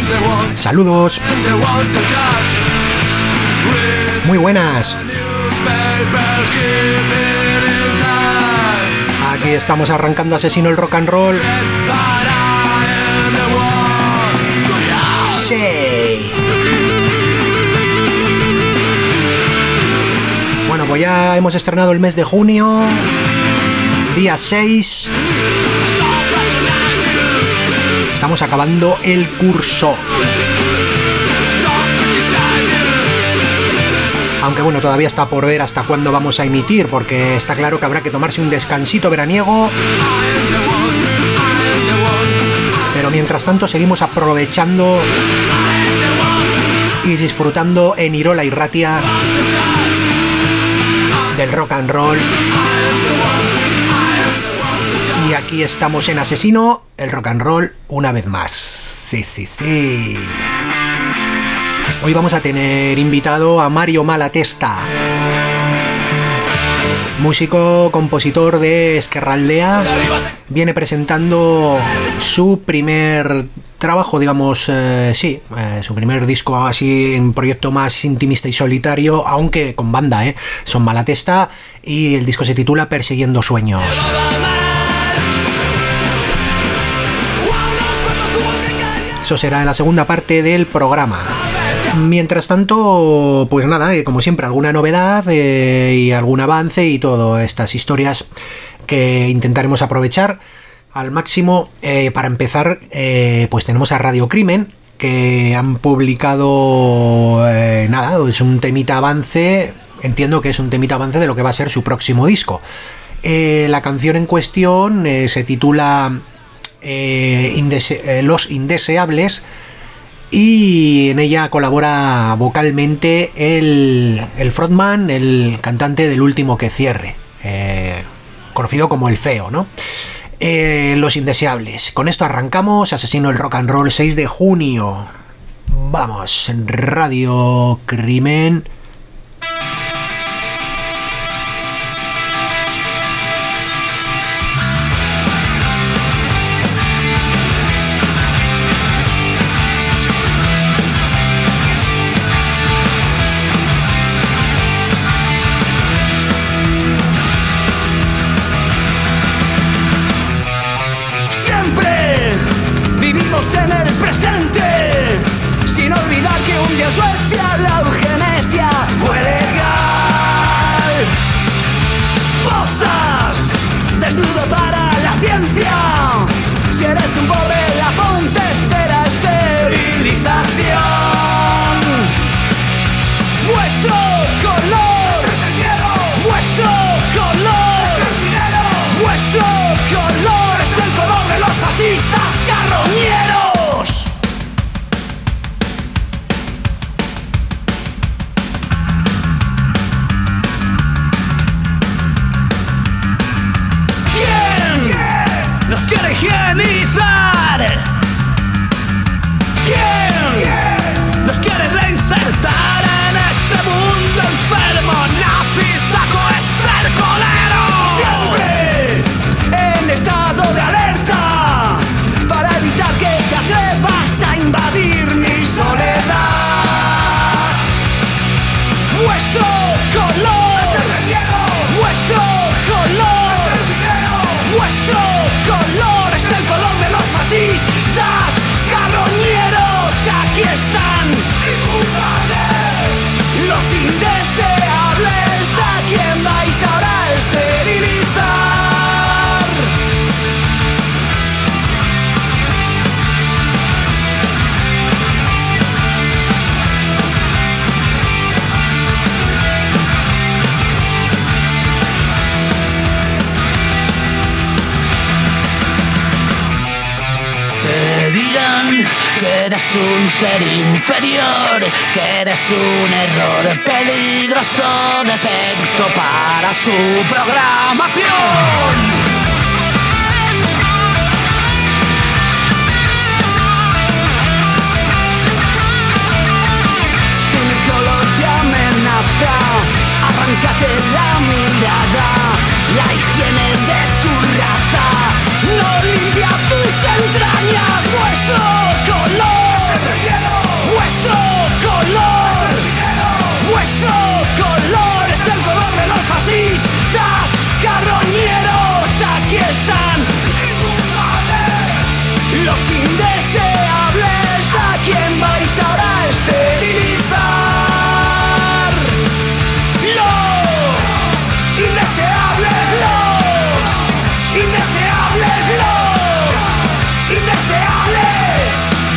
Saludos. Muy buenas. Aquí estamos arrancando Asesino el Rock and Roll. Sí. Bueno, pues ya hemos estrenado el mes de junio, día 6. Estamos acabando el curso. Aunque bueno, todavía está por ver hasta cuándo vamos a emitir, porque está claro que habrá que tomarse un descansito veraniego. Pero mientras tanto seguimos aprovechando y disfrutando en Irola y Ratia del rock and roll. Y aquí estamos en Asesino, el rock and roll, una vez más. Sí, sí, sí. Hoy vamos a tener invitado a Mario Malatesta, músico, compositor de Ezkerraldea. Viene presentando su primer trabajo, digamos, su primer disco así, un proyecto más intimista y solitario, aunque con banda, Son Malatesta, y el disco se titula Persiguiendo Sueños. Eso será en la segunda parte del programa. Mientras tanto, pues nada, como siempre, alguna novedad y algún avance y todas estas historias que intentaremos aprovechar al máximo. Para empezar, pues tenemos a Radio Crimen, que han publicado, es un temita avance, entiendo que es un temita avance de lo que va a ser su próximo disco. La canción en cuestión se titula Los Indeseables, y en ella colabora vocalmente el frontman, el cantante del Último que Cierre, conocido como El Feo, ¿no? Los Indeseables. Con esto arrancamos Asesino el Rock and Roll, 6 de junio. Vamos, Radio Crimen. Suecia la eugenesia fue legal. Posas desnudo para la ciencia. Si eres un pobre lapón te espera esterilización. Vuestro color, vuestro color, vuestro color es el color de los fascistas carroñeros. Nos quiere higienizar. ¿Quién nos quiere reinsertar en este mundo enfermo? Nazi, saco estercolero. Siempre en estado de alerta para evitar que te atrevas a invadir mi soledad. Vuestro color, vuestro color, vuestro color es el color de los fascistas carroñeros. Aquí están los indeseables. ¿A quién vais ahora a esterilizar? Dirán que eres un ser inferior, que eres un error peligroso, defecto para su programación. Si mi color te amenaza, arráncate la mirada. La higiene de tu raza no limpia tus entrañas. Vuestro color Los indeseables, ¿a quién vais ahora a esterilizar? Los indeseables, los indeseables, los indeseables.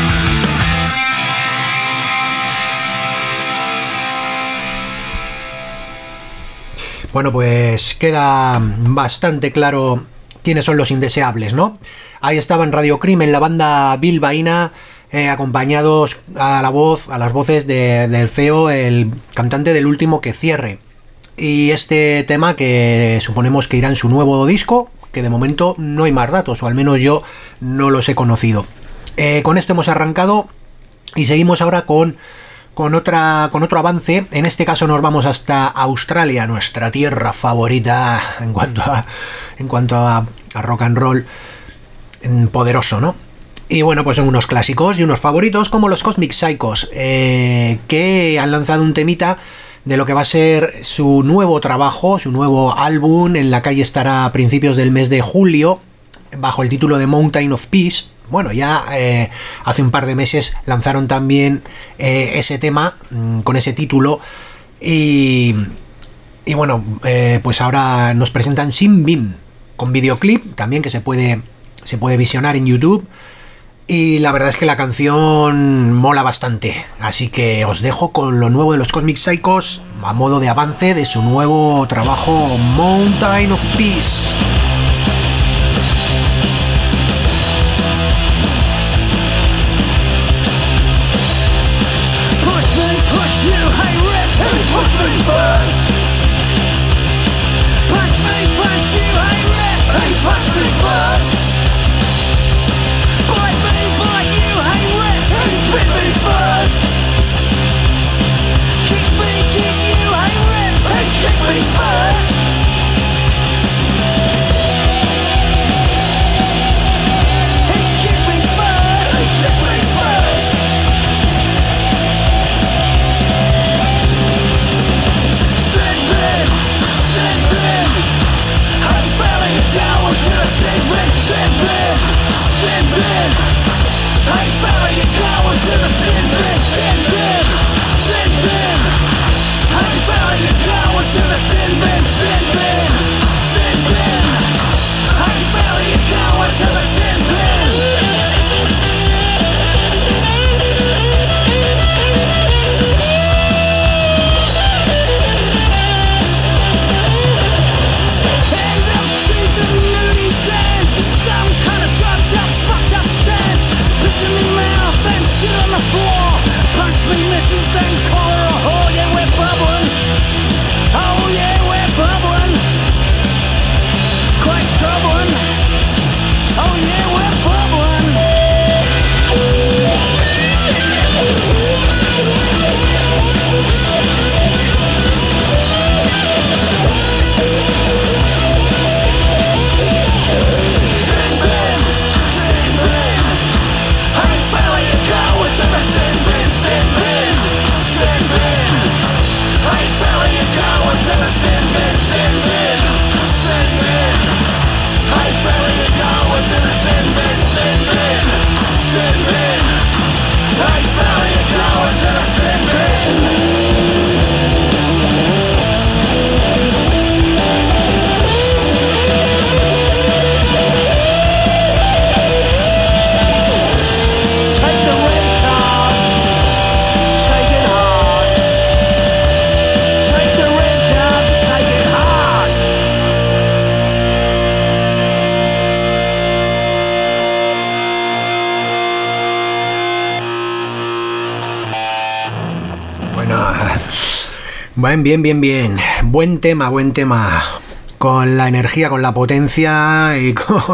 Bueno, pues queda bastante claro quiénes son los indeseables, ¿no? Ahí estaba en Radio Crimen la banda bilbaína, acompañados a las voces del Feo, el cantante del Último que cierre. Y este tema que suponemos que irá en su nuevo disco, que de momento no hay más datos, o al menos yo no los he conocido. Con esto hemos arrancado y seguimos ahora con otro avance. En este caso nos vamos hasta Australia, nuestra tierra favorita en cuanto a rock and roll poderoso, ¿no? Y bueno, pues son unos clásicos y unos favoritos como los Cosmic Psychos, que han lanzado un temita de lo que va a ser su nuevo trabajo, su nuevo álbum. En la calle estará a principios del mes de julio bajo el título de Mountain of Peace. Bueno, ya hace un par de meses lanzaron también ese tema con ese título y bueno, pues ahora nos presentan Sin Beam con videoclip también que se puede visionar en YouTube, y la verdad es que la canción mola bastante, así que os dejo con lo nuevo de los Cosmic Psychos a modo de avance de su nuevo trabajo Mountain of Peace. Bien. Buen tema. Con la energía, con la potencia y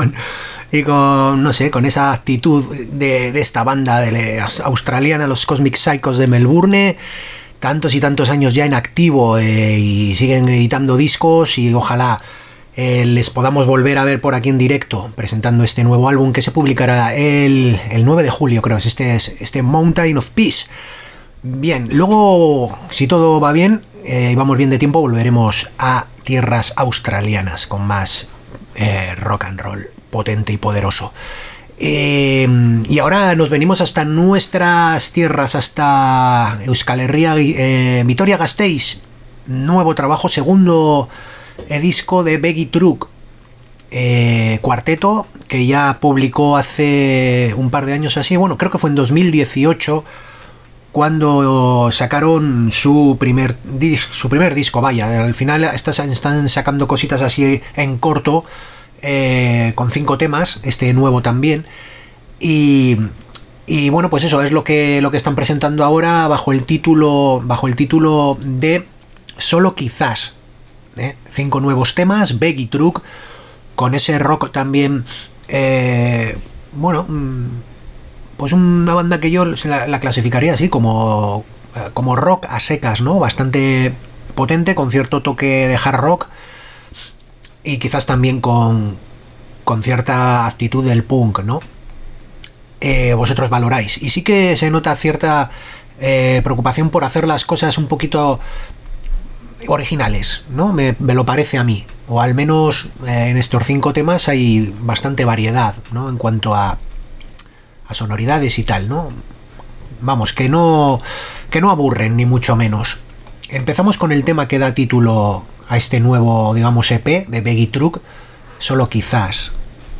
con no sé, con esa actitud de esta banda australiana, los Cosmic Psychos de Melbourne. Tantos y tantos años ya en activo, y siguen editando discos, y ojalá les podamos volver a ver por aquí en directo presentando este nuevo álbum que se publicará el 9 de julio, creo. Este Mountain of Peace. Bien, luego, si todo va bien y vamos bien de tiempo, volveremos a tierras australianas con más rock and roll potente y poderoso. Y ahora nos venimos hasta nuestras tierras, hasta Euskal Herria, Vitoria-Gasteiz. Nuevo trabajo, segundo disco de Begi Truk, cuarteto que ya publicó hace un par de años así. Bueno, creo que fue en 2018 cuando sacaron su primer disco, vaya. Al final están sacando cositas así en corto, con 5 temas, este nuevo también. Y bueno, pues eso es lo que están presentando ahora bajo el título de Solo Quizás. 5 nuevos temas, Begi Truk, con ese rock también, bueno, pues una banda que yo la clasificaría así como rock a secas, ¿no? Bastante potente, con cierto toque de hard rock y quizás también con cierta actitud del punk, ¿no? Vosotros valoráis. Y sí que se nota cierta preocupación por hacer las cosas un poquito originales, ¿no? Me lo parece a mí. O al menos en estos 5 temas hay bastante variedad, ¿no? En cuanto a sonoridades y tal, ¿no? Vamos, que no aburren, ni mucho menos. Empezamos con el tema que da título a este nuevo, digamos, EP de Begi Truk, Solo Quizás,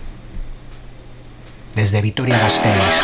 desde Vitoria-Gasteiz.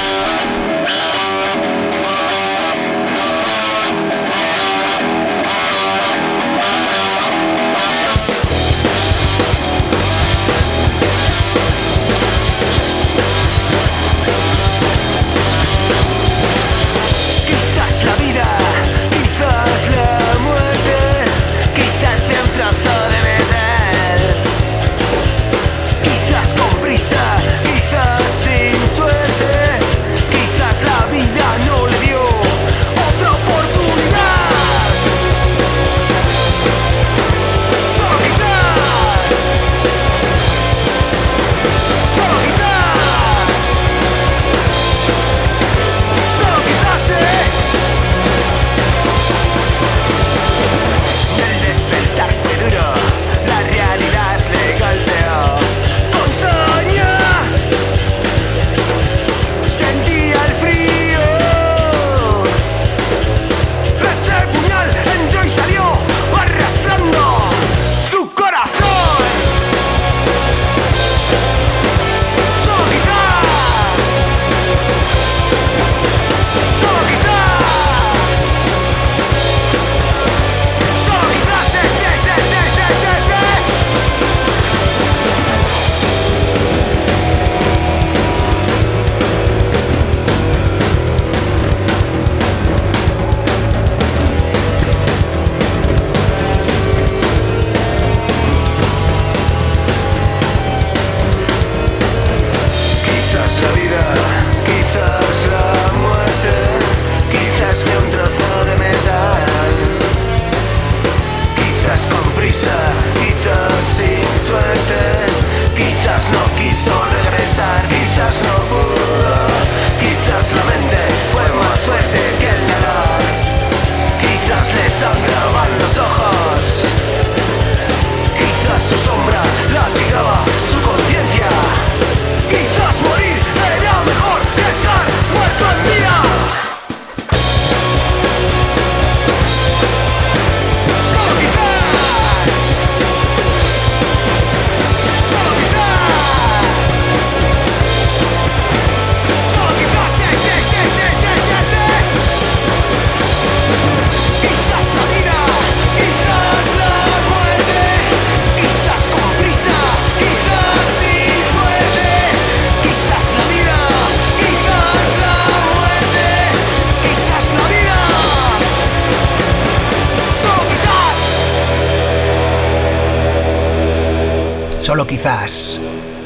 Solo Quizás.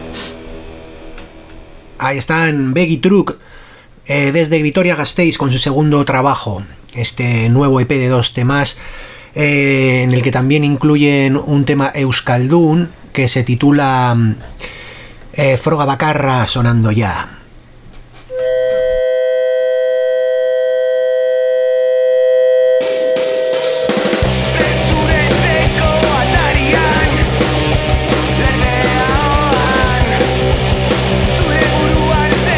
Ahí están Begi Truk, desde Vitoria-Gasteiz, con su segundo trabajo, este nuevo EP de 2 temas, en el que también incluyen un tema euskaldun que se titula Froga Bakarra, sonando ya. Zure buruan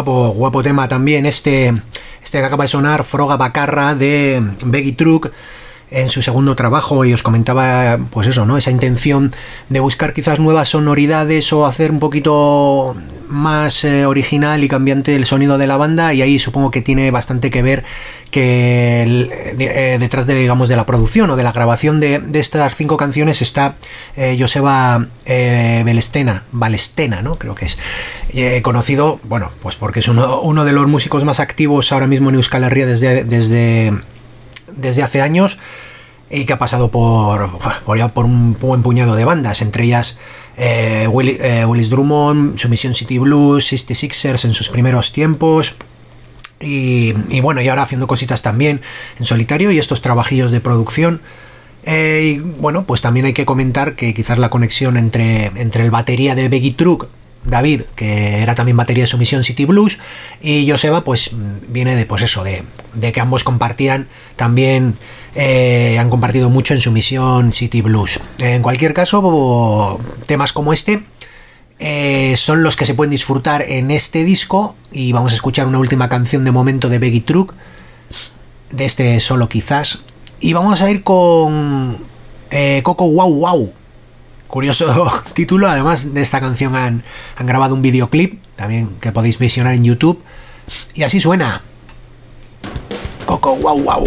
guapo tema también este que acaba de sonar, Froga Bacarra de Beggy Truck, en su segundo trabajo, y os comentaba pues eso, ¿no? Esa intención de buscar quizás nuevas sonoridades o hacer un poquito más original y cambiante el sonido de la banda, y ahí supongo que tiene bastante que ver que detrás de, digamos, de la producción o de la grabación de estas 5 canciones está Joseba Balestena, ¿no? Creo que es conocido, bueno, pues porque es uno de los músicos más activos ahora mismo en Euskal Herria desde hace años, y que ha pasado por un buen puñado de bandas, entre ellas Willis Drummond, Submission City Blues, 66ers en sus primeros tiempos, y bueno, y ahora haciendo cositas también en solitario y estos trabajillos de producción. Y bueno, pues también hay que comentar que quizás la conexión entre el batería de Beggy Truck, David, que era también batería de Submission City Blues, y Joseba, pues viene de, pues eso, de que ambos compartían también, han compartido mucho en Submission City Blues. En cualquier caso, temas como este son los que se pueden disfrutar en este disco, y vamos a escuchar una última canción de momento de Beggy Truck, de este Solo Quizás, y vamos a ir con Coco Wow Wow. Curioso título. Además de esta canción han grabado un videoclip también que podéis visionar en YouTube, y así suena Coco Wow Wow.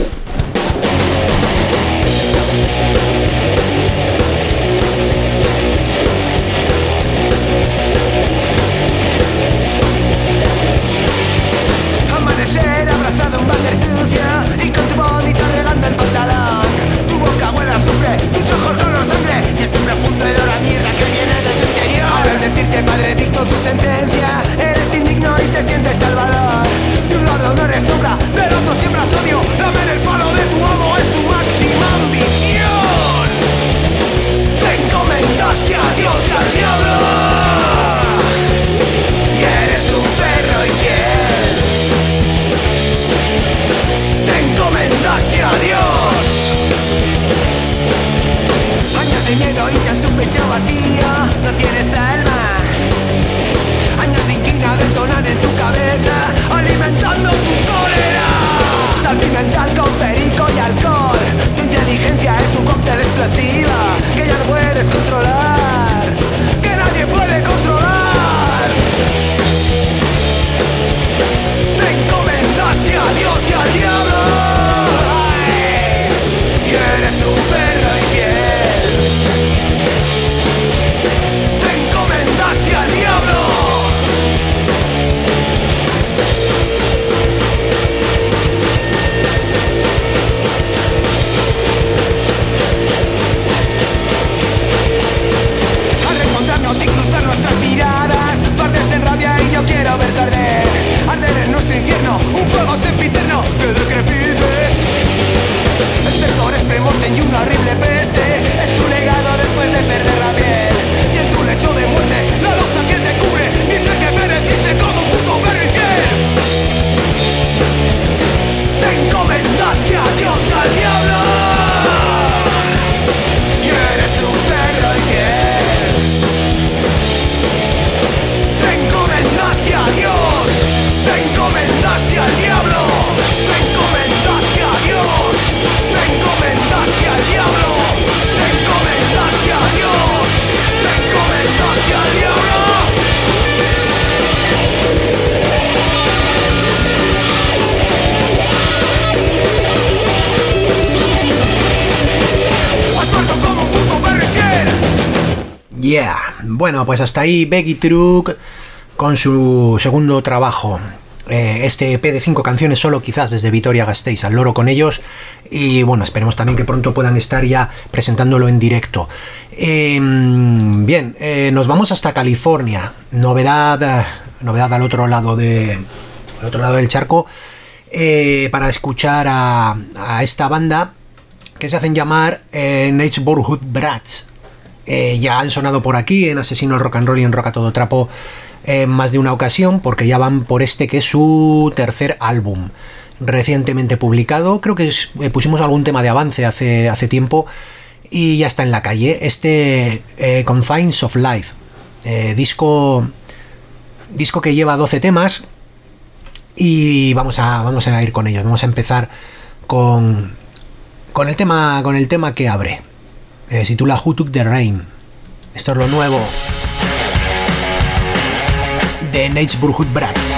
Amanecer abrazado en váter sucia y con tu vómito regando el pantalón. Tu boca huele a azufre, tus ojos color sangre, y ese profundo hedor a mierda que viene de tu interior. Al decirte padre dicto tu sentencia, eres indigno y te sientes salvador. De un lado no eres sombra, del otro siembras odio. Lamer el falo de tu amo es tu máxima ambición. Te encomendaste a Dios y al diablo, y eres un perro infiel. Te encomendaste a Dios. Años de miedo hinchan tu pecho vacío, no tienes alma. Años de inquina detonan en tu cabeza, alimentando tu cólera. Salpimental con perico y alcohol, tu inteligencia es un cóctel explosiva que ya no puedes controlar, que nadie puede controlar. Te encomendaste a Dios y al diablo, ay, y eres un perro infiel. Te encomendaste al diablo. Al reencontrarnos y cruzar nuestras miradas, partes en rabia y yo quiero verte arder. Arder en nuestro infierno, un fuego sempiterno que decrepites. Estertores, premortem y una horrible peste es tu legado después de perder la piel. Y en tu lecho de muerte, la losa que te cubre dice que pereciste como un puto perro infiel. Te encomendaste a Dios y al diablo, y eres un perro infiel. Te encomendaste a Dios, te encomendaste al diablo, te encomendaste a Dios, te encomendaste al diablo, te encomendaste a Dios, te encomendaste al diablo. Has muerto como un puto perro infiel. Yeah, bueno, pues hasta ahí Beggy Truck con su segundo trabajo, este EP de 5 canciones, Solo Quizás, desde Vitoria-Gasteiz. Al loro con ellos, y bueno, esperemos también que pronto puedan estar ya presentándolo en directo. Bien, nos vamos hasta California. Novedad al otro lado del charco, para escuchar a esta banda que se hacen llamar Neighborhood Brats. Ya han sonado por aquí en Asesino al Rock and Roll y en Rock a Todo Trapo más de una ocasión, porque ya van por este que es su tercer álbum recientemente publicado. Creo que pusimos algún tema de avance hace tiempo, y ya está en la calle este Confines of Life, disco que lleva 12 temas, y vamos a ir con ellos. Vamos a empezar con el tema que abre. Se titula Who Took the Rain. Esto es lo nuevo de Neighborhood Brats.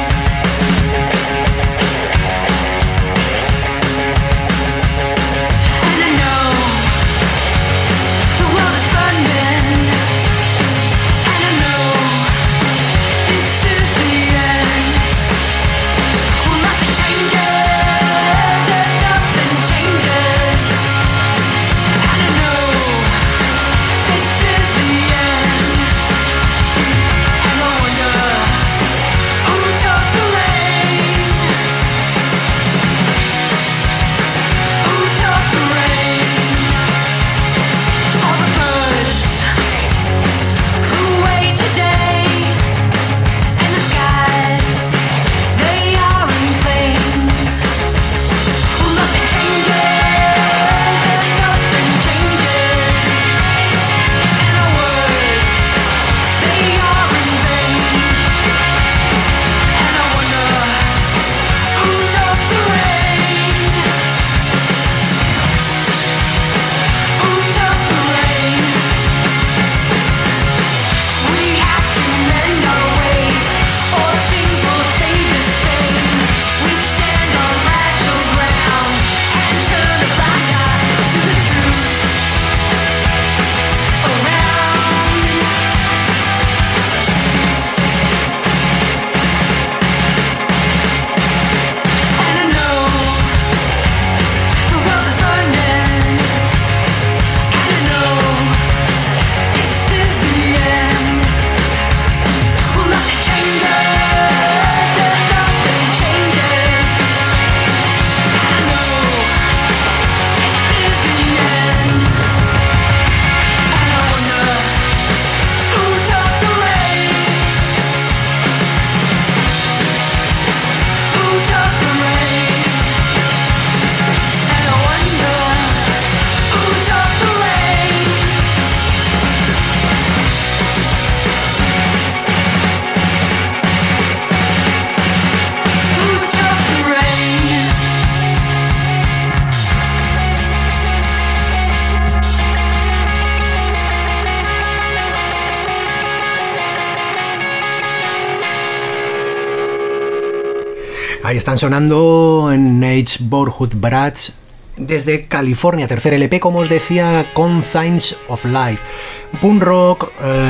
Ahí están sonando en Neighborhood Brats desde California, tercer LP, como os decía, con Signs of Life. Punk rock,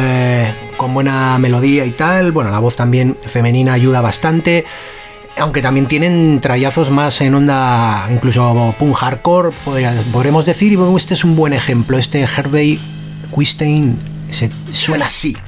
con buena melodía y tal. Bueno, la voz también femenina ayuda bastante, aunque también tienen trayazos más en onda, incluso punk hardcore, podremos decir. Y bueno, este es un buen ejemplo. Este Harvey Weinstein suena así.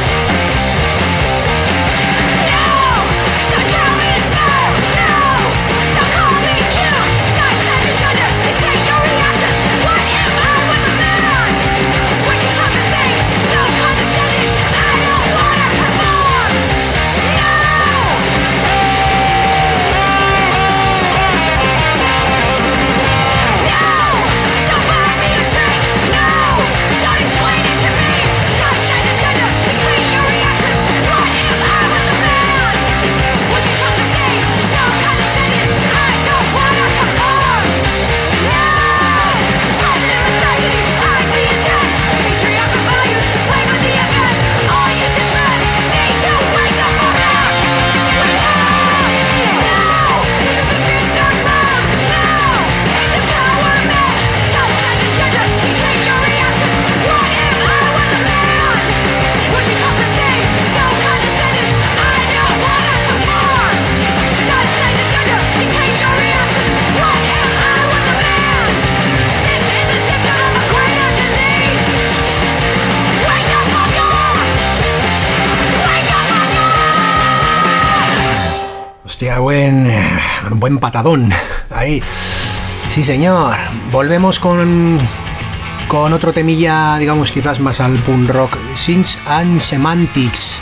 Buen patadón ahí. Sí, señor. Volvemos con otro temilla, digamos, quizás más al punk rock. Synths and Semantics.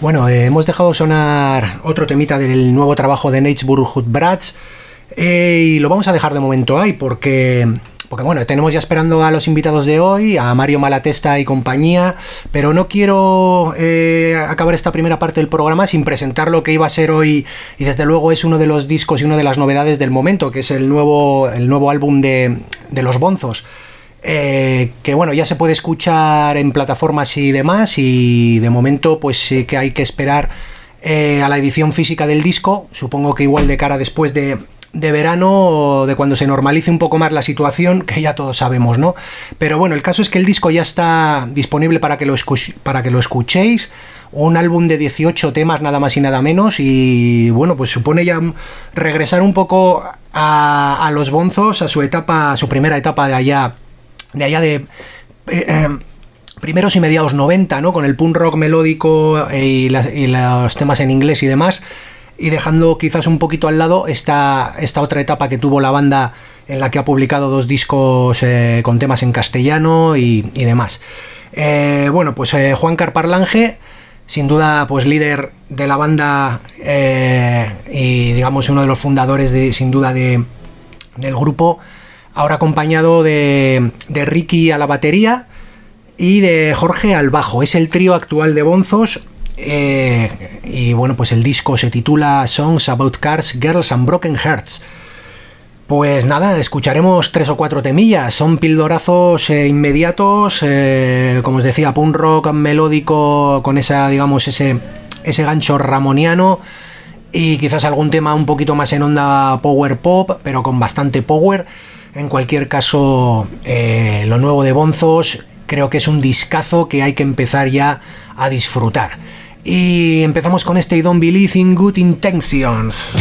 Bueno, hemos dejado sonar otro temita del nuevo trabajo de Neighborhood Brats y lo vamos a dejar de momento ahí porque bueno, tenemos ya esperando a los invitados de hoy, a Mario Malatesta y compañía, pero no quiero acabar esta primera parte del programa sin presentar lo que iba a ser hoy, y desde luego es uno de los discos y una de las novedades del momento, que es el nuevo álbum de Los Bonzos, que bueno, ya se puede escuchar en plataformas y demás, y de momento pues sí que hay que esperar a la edición física del disco, supongo que igual de cara después de verano, de cuando se normalice un poco más la situación, que ya todos sabemos, ¿no? Pero bueno, el caso es que el disco ya está disponible para que lo escuchéis, un álbum de 18 temas nada más y nada menos, y bueno, pues supone ya regresar un poco a los Bonzos, a su primera etapa de allá de primeros y mediados 90, ¿no? Con el punk rock melódico y los temas en inglés y demás, y dejando quizás un poquito al lado esta otra etapa que tuvo la banda, en la que ha publicado 2 discos con temas en castellano y demás. Bueno, pues Juan Carparlange, sin duda pues líder de la banda y digamos uno de los fundadores sin duda del grupo, ahora acompañado de Ricky a la batería y de Jorge al bajo. Es el trío actual de Bonzos. Y bueno, pues el disco se titula Songs About Cars, Girls and Broken Hearts. Pues nada, escucharemos 3 o 4 temillas. Son pildorazos inmediatos, como os decía, punk rock melódico con esa, digamos, ese gancho ramoniano, y quizás algún tema un poquito más en onda power pop, pero con bastante power. En cualquier caso, lo nuevo de Bonzos creo que es un discazo que hay que empezar ya a disfrutar. Y empezamos con este I Don't Believe in Good Intentions.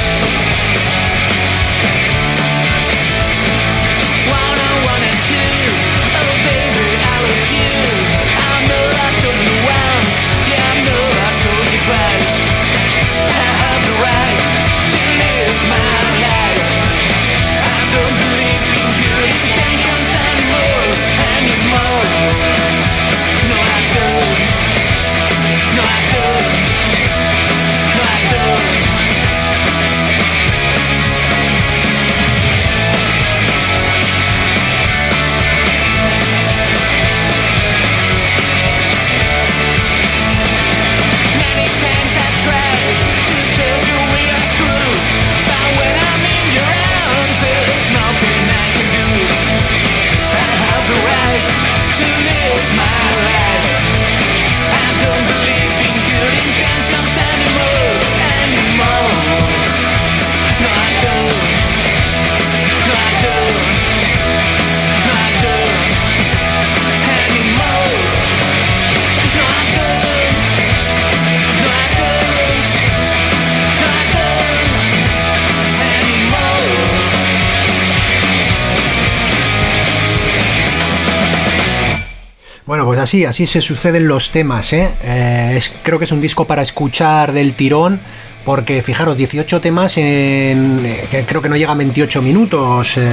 Bueno, pues así se suceden los temas, creo que es un disco para escuchar del tirón, porque fijaros, 18 temas que creo que no llegan 28 minutos. Sí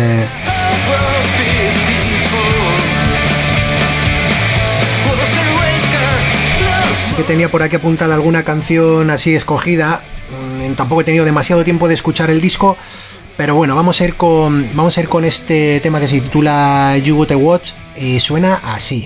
que tenía por aquí apuntada alguna canción así escogida. Tampoco he tenido demasiado tiempo de escuchar el disco, pero bueno, vamos a ir con este tema que se titula You Got a Watch y suena así.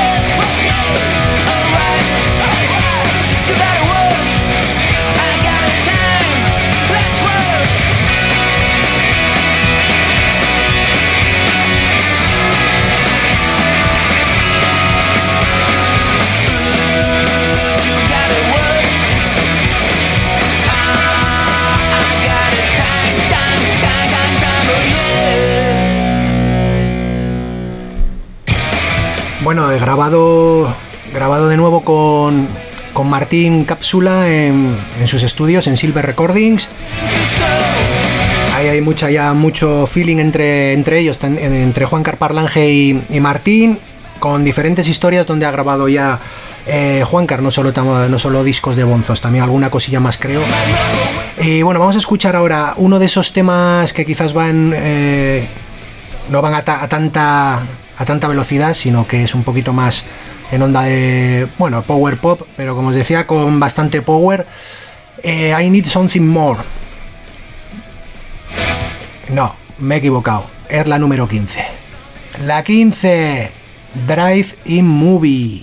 I got it. Bueno, grabado de nuevo con Martín Cápsula en sus estudios en Silver Recordings. Ahí hay mucho feeling entre ellos, entre Juan Carparlange y Martín, con diferentes historias donde ha grabado ya Juancar, no solo discos de bonzos, también alguna cosilla más, creo. Y bueno, vamos a escuchar ahora uno de esos temas que quizás no van a tanta velocidad, sino que es un poquito más en onda de, bueno, power pop, pero como os decía, con bastante power. I Need Something More. No, me he equivocado, es la número 15. La 15, Drive-In Movie.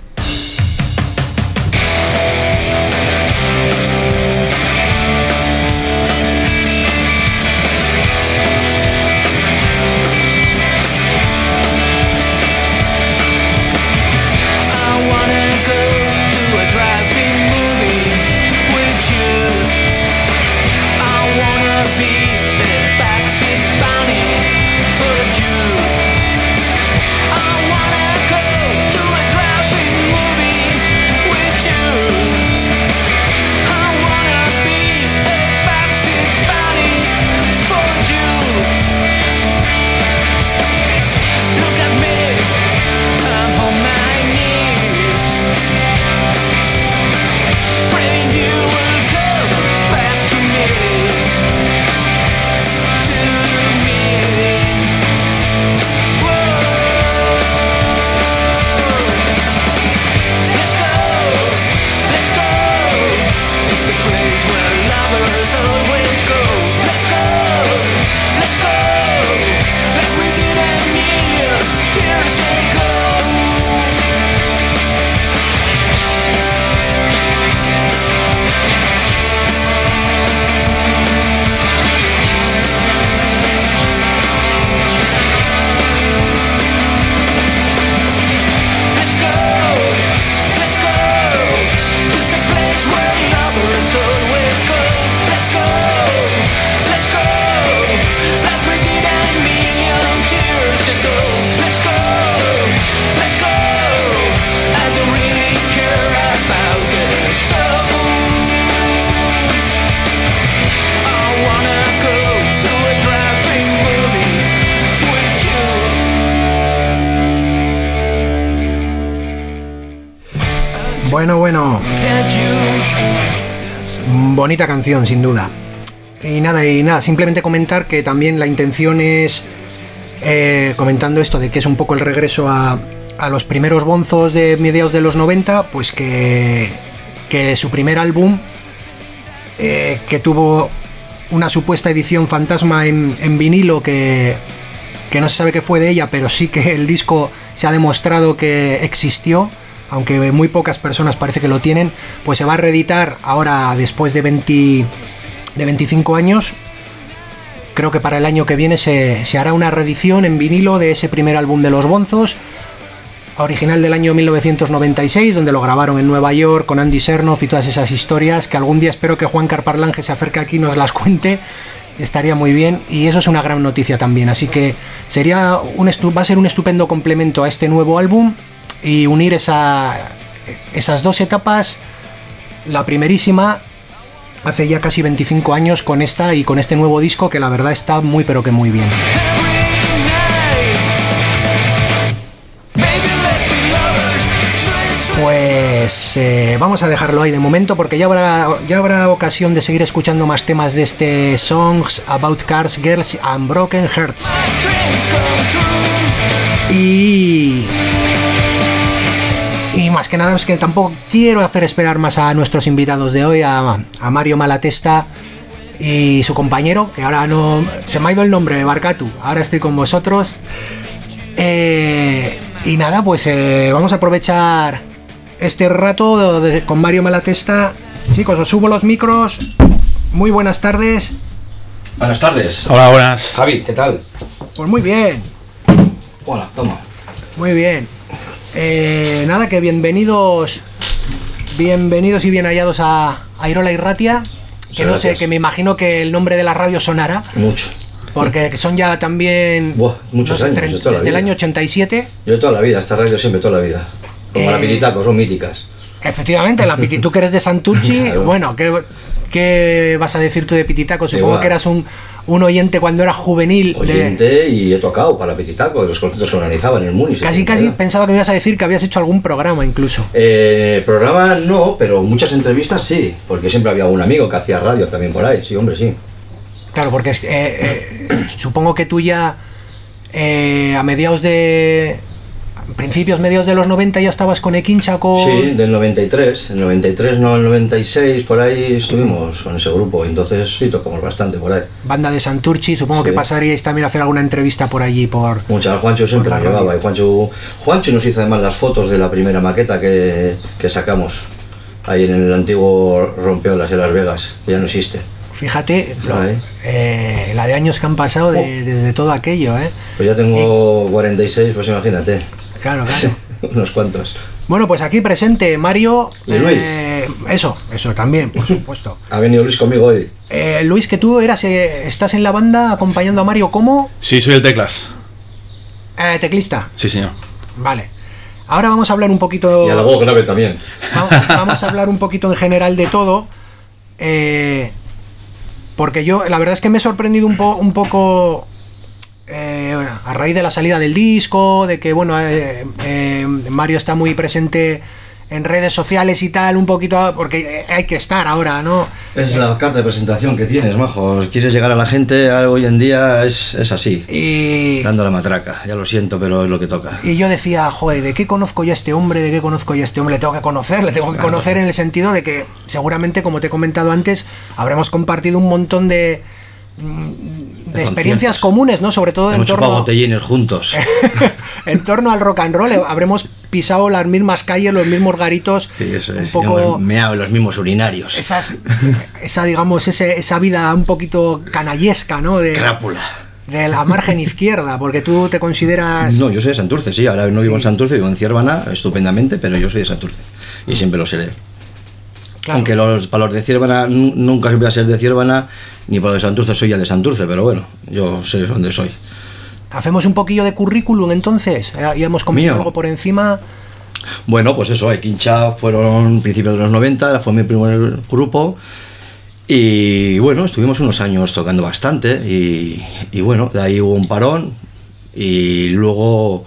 Bueno. Bonita canción, sin duda. Y nada, simplemente comentar que también la intención es, comentando esto de que es un poco el regreso a los primeros bonzos de mediados de los 90, pues que su primer álbum, que tuvo una supuesta edición fantasma en vinilo, que no se sabe qué fue de ella, pero sí que el disco se ha demostrado que existió, aunque muy pocas personas parece que lo tienen, pues se va a reeditar ahora después de 25 años. Creo que para el año que viene se hará una reedición en vinilo de ese primer álbum de los bonzos, original del año 1996, donde lo grabaron en Nueva York con Andy Sernoff y todas esas historias que algún día espero que Juan Carparlange se acerque aquí y nos las cuente. Estaría muy bien, y eso es una gran noticia también, así que va a ser un estupendo complemento a este nuevo álbum, y unir esas dos etapas, la primerísima hace ya casi 25 años con esta y con este nuevo disco, que la verdad está muy pero que muy bien. Pues vamos a dejarlo ahí de momento, porque ya habrá ocasión de seguir escuchando más temas de este Songs About Cars, Girls and Broken Hearts. Y más que nada es que tampoco quiero hacer esperar más a nuestros invitados de hoy, a Mario Malatesta y su compañero, que ahora no se me ha ido el nombre, Barcatu, ahora estoy con vosotros. Y nada, pues vamos a aprovechar este rato con Mario Malatesta. Chicos, os subo los micros. Muy buenas tardes. Buenas tardes. Hola, buenas. Javi, ¿qué tal? Pues muy bien. Hola, toma. Muy bien. Nada, que bienvenidos y bien hallados a Airola y Ratia. Que no sé, que me imagino que el nombre de la radio sonará. Mucho. Porque son ya también... Buah, muchos años, de toda la desde el vida. año 87. Yo de toda la vida, esta radio siempre, toda la vida. Como la Pititaco, son míticas. Efectivamente, tú que eres de Santurchi, Claro. bueno, ¿qué vas a decir tú de Pititaco? Supongo Igual. que eras un oyente cuando eras juvenil. Oyente y he tocado para Pititaco, de los conciertos que organizaban en el Muni. Casi pensaba que me ibas a decir que habías hecho algún programa incluso. Programa no, pero muchas entrevistas sí, porque siempre había un amigo que hacía radio también por ahí, sí, hombre, sí. Claro, porque supongo que tú ya a mediados de los 90 ya estabas con Equincha, Sí, del 93, el 93 no, el 96, por ahí estuvimos con ese grupo, entonces sí tocamos bastante por ahí. banda de Santurchi, supongo Sí. que pasaríais también a hacer alguna entrevista por allí, Mucha, Juancho siempre por nos la llevaba, y radio. Juancho nos hizo además las fotos de la primera maqueta que sacamos ahí en el antiguo Rompeolas de Las Vegas, que ya no existe. Fíjate, Ahí. la de años que han pasado desde todo aquello, ¿eh? Pues ya tengo 46, pues imagínate, Claro. unos cuantos. Bueno, pues aquí presente Mario. ¿Y Luis? Eso también, por supuesto. Ha venido Luis conmigo hoy. Luis, que tú estás en la banda acompañando a Mario como Sí, soy el teclas. teclista. Sí, señor. Vale. Ahora vamos a hablar un poquito. Y a la voz grave también. Vamos a hablar un poquito en general de todo. Porque yo, la verdad es que me he sorprendido un poco a raíz de la salida del disco, de que, bueno, Mario está muy presente en redes sociales y tal, un poquito, porque hay que estar ahora, ¿no? Es la carta de presentación que tienes, majo. Quieres llegar a la gente, hoy en día es así. Y Dando la matraca, ya lo siento, pero es lo que toca. yo decía, joder, ¿de qué conozco yo a este hombre? ¿De qué conozco yo a este hombre? Le tengo que conocer en el sentido de que seguramente, como te he comentado antes, habremos compartido un montón de experiencias conciertos comunes, ¿no? Sobre todo Hemos chupado botellines juntos. en torno al rock and roll. Habremos pisado las mismas calles, los mismos garitos, Sí, eso es. un poco Hemos meado en los mismos urinarios. esa vida un poquito canallesca, ¿no? Crápula. De la margen izquierda, porque tú te consideras... No, yo soy de Santurce, sí. Ahora no vivo en Santurce, vivo en Ciervana, estupendamente, pero yo soy de Santurce. Y siempre lo seré. Claro. Aunque para los de Ciervana nunca voy a ser de Ciervana, ni para los de Santurce soy ya de Santurce, pero bueno, yo sé dónde soy. Hacemos un poquillo de currículum entonces. Ya hemos comentado Mío. algo por encima. Bueno, pues eso, Equincha fueron principios de los 90, fue mi primer grupo. Y bueno, estuvimos unos años tocando bastante y bueno, de ahí hubo un parón y luego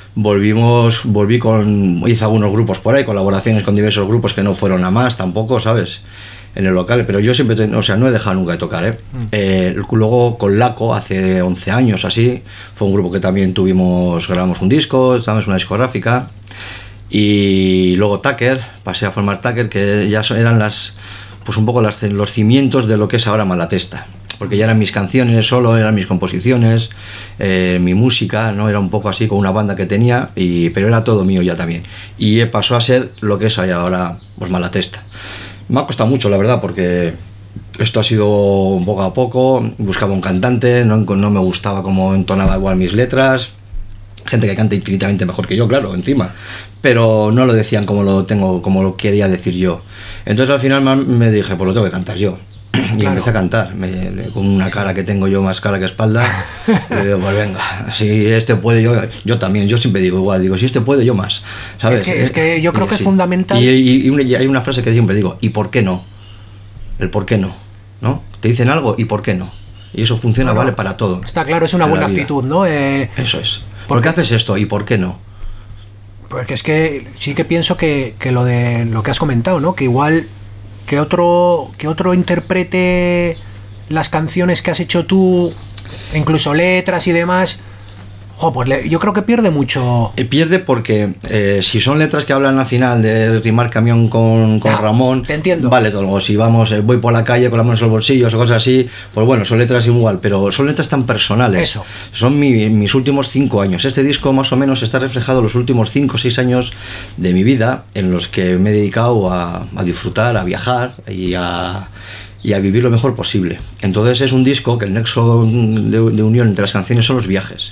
hice algunos grupos por ahí, colaboraciones con diversos grupos que no fueron a más tampoco, ¿sabes? En el local, pero yo siempre, no he dejado nunca de tocar, ¿eh? Luego con Laco, hace 11 años así, fue un grupo que también grabamos un disco, estábamos en una discográfica, y luego Tucker, pasé a formar Tucker, que ya eran un poco los cimientos de lo que es ahora Malatesta, porque ya eran mis canciones solo, eran mis composiciones, mi música, ¿no? Era un poco así con una banda que tenía, pero era todo mío ya también, y pasó a ser lo que es ahora pues Malatesta. Me ha costado mucho, la verdad, porque esto ha sido poco a poco. Buscaba un cantante, no me gustaba cómo entonaba igual mis letras. Gente que canta infinitamente mejor que yo, claro, encima. Pero no lo decían como lo quería decir yo. Entonces al final me dije, pues lo tengo que cantar yo. Y Claro. empecé a cantar, con una cara que tengo yo, más cara que espalda. Le digo, pues venga, si este puede, yo también. Yo siempre digo igual, si este puede, yo más, ¿sabes? Es que yo creo que es sí. fundamental. Y hay una frase que siempre digo, ¿y por qué no? El por qué no, ¿no? Te dicen algo, ¿y por qué no? Y eso funciona, Bueno, vale para todo. Está claro, es una en buena la vida. actitud, ¿no? Eso es. ¿Por qué haces esto y por qué no? Porque es que sí que pienso que lo que has comentado, ¿no? Que igual que otro interprete las canciones que has hecho tú, incluso letras y demás, pues yo creo que pierde mucho. Pierde porque si son letras que hablan al final de rimar camión con Ya, Ramón, te entiendo. vale todo. Si voy por la calle con las manos en los bolsillos o cosas así, pues bueno, son letras igual, pero son letras tan personales. Eso. Son mis últimos 5 años. Este disco más o menos está reflejado los últimos 5 o 6 años de mi vida, en los que me he dedicado a disfrutar, a viajar y a vivir lo mejor posible. Entonces es un disco que el nexo de unión entre las canciones son los viajes.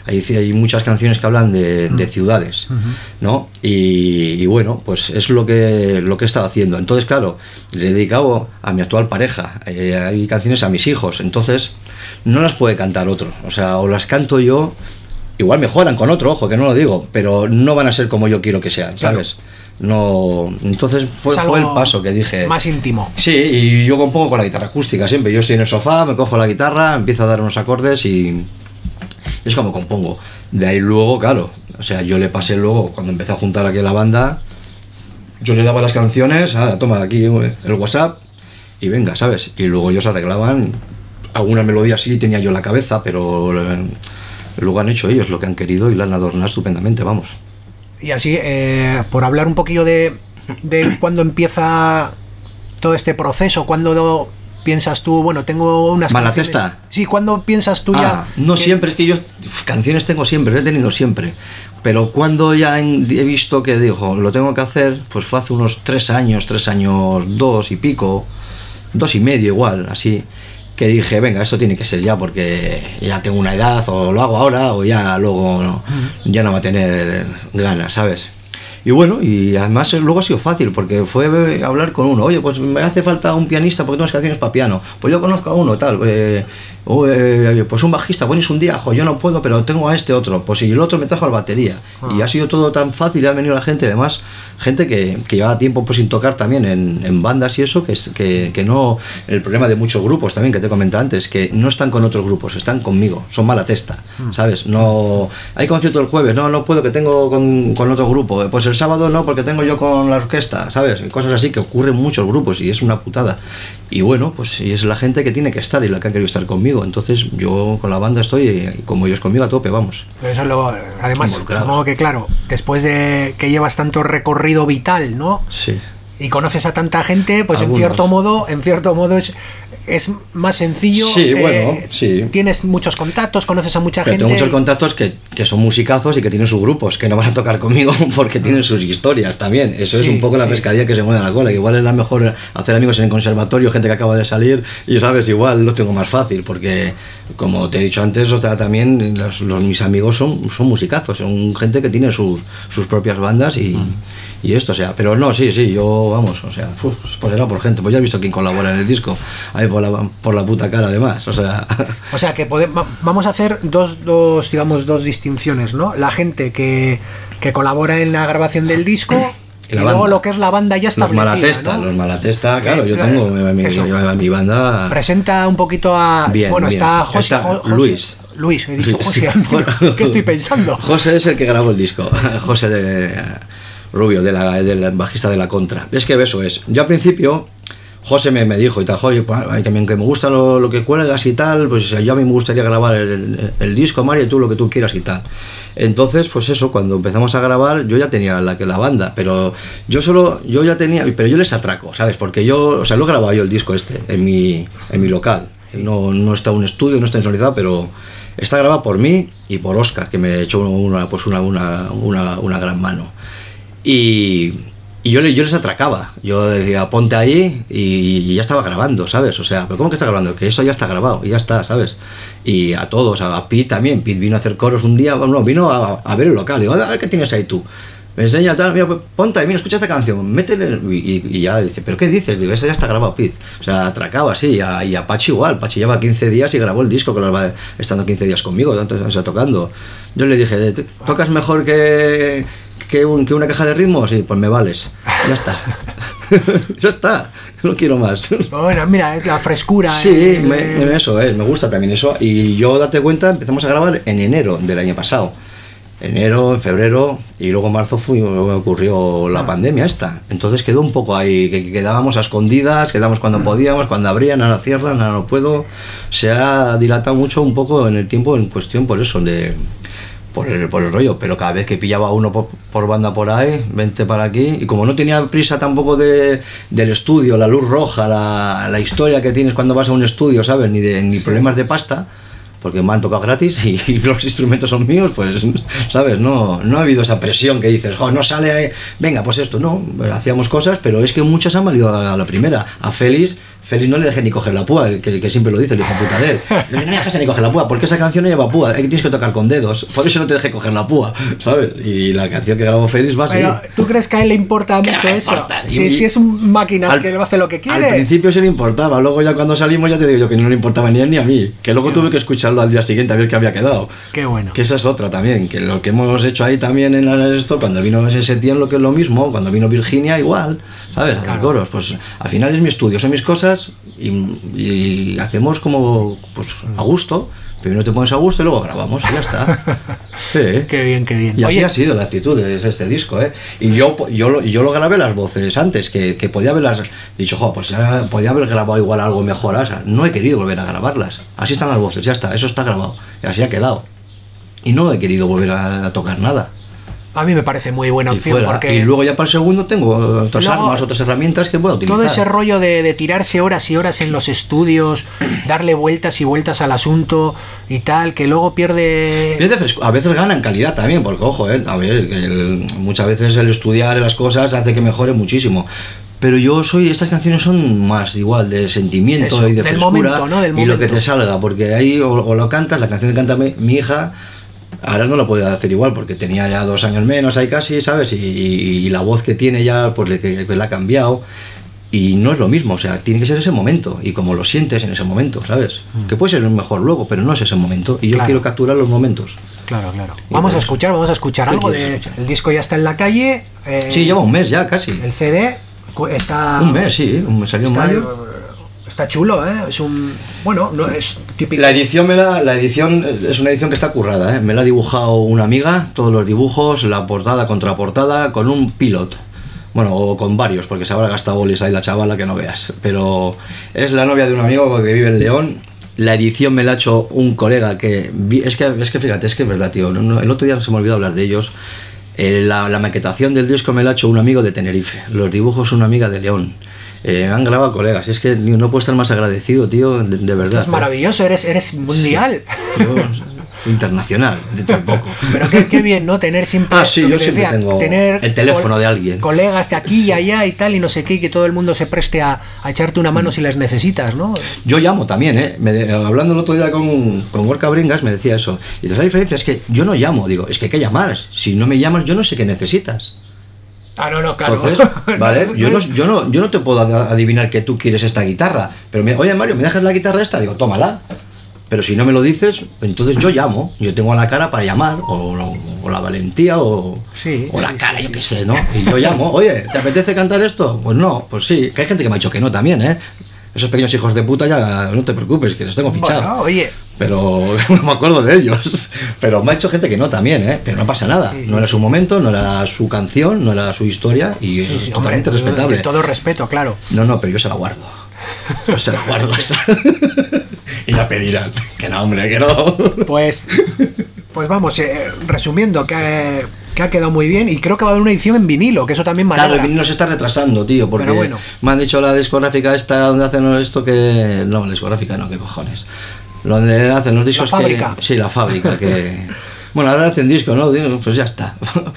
Hay muchas canciones que hablan de ciudades, ¿no? Y bueno, pues es lo que he estado haciendo. Entonces, claro, le he dedicado a mi actual pareja, hay canciones a mis hijos, entonces no las puede cantar otro, o sea, o las canto yo, igual mejoran con otro, ojo, que no lo digo, pero no van a ser como yo quiero que sean, ¿sabes? Claro. No, entonces fue el paso que dije. Más íntimo. Sí, y yo compongo con la guitarra acústica siempre. Yo estoy en el sofá, me cojo la guitarra, empiezo a dar unos acordes y es como compongo. De ahí luego, claro, o sea, yo le pasé luego, cuando empecé a juntar aquí la banda, yo le daba las canciones, ahora toma aquí el WhatsApp y venga, ¿sabes? Y luego ellos arreglaban, alguna melodía sí tenía yo en la cabeza, pero luego han hecho ellos lo que han querido y la han adornado estupendamente, vamos. Y así, por hablar un poquillo de cuándo empieza todo este proceso, cuándo piensas tú, bueno, tengo unas Malatesta. Canciones. Sí, ¿cuándo piensas tú ya? No siempre, es que yo canciones tengo siempre, he tenido siempre. Pero cuando ya he visto que digo, lo tengo que hacer, pues fue hace unos 3 años, 2 y pico, 2 y medio igual, así, que dije, venga, esto tiene que ser ya porque ya tengo una edad, o lo hago ahora, o ya luego ya no va a tener ganas, ¿sabes? Y bueno, y además luego ha sido fácil, porque fue hablar con uno, oye, pues me hace falta un pianista porque tengo canciones para piano, pues yo conozco a uno, tal, pues un bajista, bueno, es un día, yo no puedo, pero tengo a este otro, pues y el otro me trajo a la batería, y ha sido todo tan fácil, y ha venido la gente, además, gente que llevaba tiempo pues sin tocar también en bandas y eso, que no, el problema de muchos grupos también, que te comenté antes, que no están con otros grupos, están conmigo, son Malatesta, ¿sabes? No, hay concierto el jueves, no puedo, que tengo con otro grupo, pues el sábado no, porque tengo yo con la orquesta, ¿sabes? Cosas así que ocurren en muchos grupos y es una putada. Y bueno, pues y es la gente que tiene que estar y la que ha querido estar conmigo. Entonces yo con la banda estoy, como ellos conmigo, a tope, vamos. Eso luego, además, supongo que claro, después de que llevas tanto recorrido vital, ¿no? Sí. Y conoces a tanta gente, pues en cierto modo es más sencillo. Sí, bueno, sí. Tienes muchos contactos, conoces a mucha gente. Tengo muchos contactos que son musicazos y que tienen sus grupos, que no van a tocar conmigo porque tienen sus historias también. Eso es un poco la pescadilla que se mueve a la cola. Igual es la mejor hacer amigos en el conservatorio, gente que acaba de salir, y sabes, igual lo tengo más fácil, porque como te he dicho antes, o sea, también mis amigos son musicazos, son gente que tiene sus propias bandas y esto, o sea, pero no, sí, yo, vamos, o sea, pues era por gente, pues ya he visto quién colabora en el disco, ahí por la puta cara además, o sea. O sea, que vamos a hacer dos distinciones, ¿no? La gente que colabora en la grabación del disco y luego lo que es la banda ya establecida, Los Malatesta, claro, yo tengo mi banda. Presenta un poquito a... Bien, bueno, bien. Está José, Luis, he dicho José, ¿qué estoy pensando? José es el que grabó el disco, José Rubio, del bajista de La Contra. Es que eso es. Yo al principio, José me dijo y tal, oye, pues, que me gusta lo que cuelgas y tal, pues yo a mí me gustaría grabar el disco, Mario, tú lo que tú quieras y tal. Entonces, pues eso, cuando empezamos a grabar, yo ya tenía la banda, pero yo les atraco, ¿sabes? Porque yo, o sea, lo grababa yo el disco en mi local. No está un estudio, no está insonorizado, pero está grabado por mí y por Óscar, que me echó una gran mano. Y yo les atracaba, yo decía, ponte ahí, y ya estaba grabando, ¿sabes? O sea, ¿pero cómo que está grabando? Que eso ya está grabado, y ya está, ¿sabes? Y a todos, a Pete también, Pete vino a hacer coros un día, vino a ver el local, digo, a ver qué tienes ahí tú. Me enseña tal, mira, pues, ponte ahí, mira, escucha esta canción, métele, y ya dice, ¿pero qué dices? Digo, eso ya está grabado, Pete. O sea, atracaba así, y a Pachi igual, Pachi lleva 15 días y grabó el disco, estando 15 días conmigo, o sea, tocando. Yo le dije, ¿tocas mejor que una caja de ritmos? Y pues me vales, ya está. Ya está, no quiero más. Bueno, mira, es la frescura. Sí, eso es, me gusta también eso. Y yo, date cuenta, empezamos a grabar en enero del año pasado. Enero, en febrero, y luego en marzo ocurrió la pandemia esta. Entonces quedó un poco ahí, que quedábamos a escondidas, quedábamos cuando podíamos, cuando abrían, ahora cierran, ahora no puedo. Se ha dilatado mucho un poco en el tiempo en cuestión por eso, por el rollo, pero cada vez que pillaba uno por banda por ahí, vente para aquí, y como no tenía prisa tampoco del estudio, la luz roja, la historia que tienes cuando vas a un estudio, ¿sabes? Ni problemas de pasta, porque me han tocado gratis y los instrumentos son míos, pues, ¿sabes? No ha habido esa presión que dices, no sale, venga, pues esto, no, hacíamos cosas, pero es que muchas han valido a la primera. A Félix Félix no le dejé ni coger la púa, que siempre lo dice el hijo puta de él. No me dejes ni coger la púa, porque esa canción no lleva púa, tienes que tocar con dedos, por eso no te dejé coger la púa, ¿sabes? Y la canción que grabó Félix va así. Pero, ¿tú crees que a él le importa mucho eso? Si es un máquina que le hace lo que quiere. Al principio sí le importaba, luego ya cuando salimos ya te digo yo que no le importaba ni a él ni a mí, que luego tuve que escucharlo al día siguiente a ver qué había quedado. Qué bueno. Que esa es otra también, que lo que hemos hecho ahí también en esto, cuando vino ese Setién lo que es lo mismo, cuando vino Virginia igual, ¿sabes? Hacer coros, pues al final es mi estudio, son mis cosas y hacemos como pues a gusto. Primero te pones a gusto y luego grabamos y ya está. Sí. Qué bien, qué bien. Y así ha sido la actitud de este disco, ¿eh? Y yo lo grabé las voces antes, que podía haberlas dicho, pues ya podía haber grabado igual algo mejor. O sea, no he querido volver a grabarlas. Así están las voces, ya está, eso está grabado. Y así ha quedado. Y no he querido volver a tocar nada. A mí me parece muy buena opción. Y luego ya para el segundo tengo otras armas, otras herramientas que puedo utilizar. Todo ese rollo de tirarse horas y horas en los estudios, darle vueltas y vueltas al asunto y tal, que luego pierde fresco. A veces gana en calidad también, porque ojo, a ver, muchas veces el estudiar las cosas hace que mejore muchísimo. Pero estas canciones son más igual de sentimiento. Eso, y de frescura, momento, ¿no? Del momento. Y lo que te salga, porque ahí o lo cantas, la canción que canta mi hija. Ahora no la puede hacer igual porque tenía ya 2 años menos ahí casi, ¿sabes? Y la voz que tiene ya pues que la ha cambiado y no es lo mismo, o sea, tiene que ser ese momento y como lo sientes en ese momento, ¿sabes? Que puede ser mejor luego, pero no es ese momento y yo quiero capturar los momentos. Claro. Vamos a escuchar algo el disco ya está en la calle. Sí, lleva un mes ya casi. El CD está... Un mes, sí, salió en mayo. Está chulo, ¿eh? Es un... Bueno, no es típico... La edición es una edición que está currada, ¿eh? Me la ha dibujado una amiga, todos los dibujos, la portada, contraportada, con un pilot. Bueno, o con varios, porque se habrá gastado bolis ahí la chavala que no veas. Pero es la novia de un amigo que vive en León. La edición me la ha hecho un colega que... Es que fíjate, es que es verdad, tío. El otro día se me olvidó hablar de ellos. La maquetación del disco me la ha hecho un amigo de Tenerife. Los dibujos una amiga de León. Han grabado colegas, es que no puedo estar más agradecido, tío, de verdad. Esto es maravilloso, eres mundial. Sí, internacional, dentro de poco. Pero qué bien, ¿no? Tener siempre... yo siempre tengo el teléfono de alguien. Colegas de aquí y allá y tal, y no sé qué, y que todo el mundo se preste a echarte una mano si les necesitas, ¿no? Yo llamo también, ¿eh? Hablando el otro día con Gorka Bringas, me decía eso. Y dices, la diferencia es que yo no llamo, digo, es que hay que llamar. Si no me llamas, yo no sé qué necesitas. No, claro. Entonces, ¿vale? Yo no te puedo adivinar que tú quieres esta guitarra. Pero, oye, Mario, ¿me dejas la guitarra esta? Digo, tómala. Pero si no me lo dices, entonces yo llamo. Yo tengo la cara para llamar, o la valentía, o la cara, yo qué sé, ¿no? Y yo llamo, oye, ¿te apetece cantar esto? Pues no, pues sí. Que hay gente que me ha dicho que no también, ¿eh? Esos pequeños hijos de puta ya no te preocupes, que los tengo fichados. Bueno, oye. Pero no me acuerdo de ellos. Pero me ha hecho gente que no también, ¿eh? Pero no pasa nada. No era su momento, no era su canción, no era su historia y es totalmente respetable. De todo respeto, claro. No, pero yo se la guardo. Yo se la guardo esa. Y ya pedirán. Que no, hombre, que no. Pues vamos, resumiendo, que ha quedado muy bien y creo que va a haber una edición en vinilo, que eso también me alegra. Claro, el vinilo se está retrasando, tío, porque bueno. Me han dicho la discográfica esta donde hacen esto que... No, la discográfica no, qué cojones. Donde hacen los discos... ¿La fábrica? Sí, la fábrica, que... Bueno, ahora hacen discos, ¿no? Pues ya está.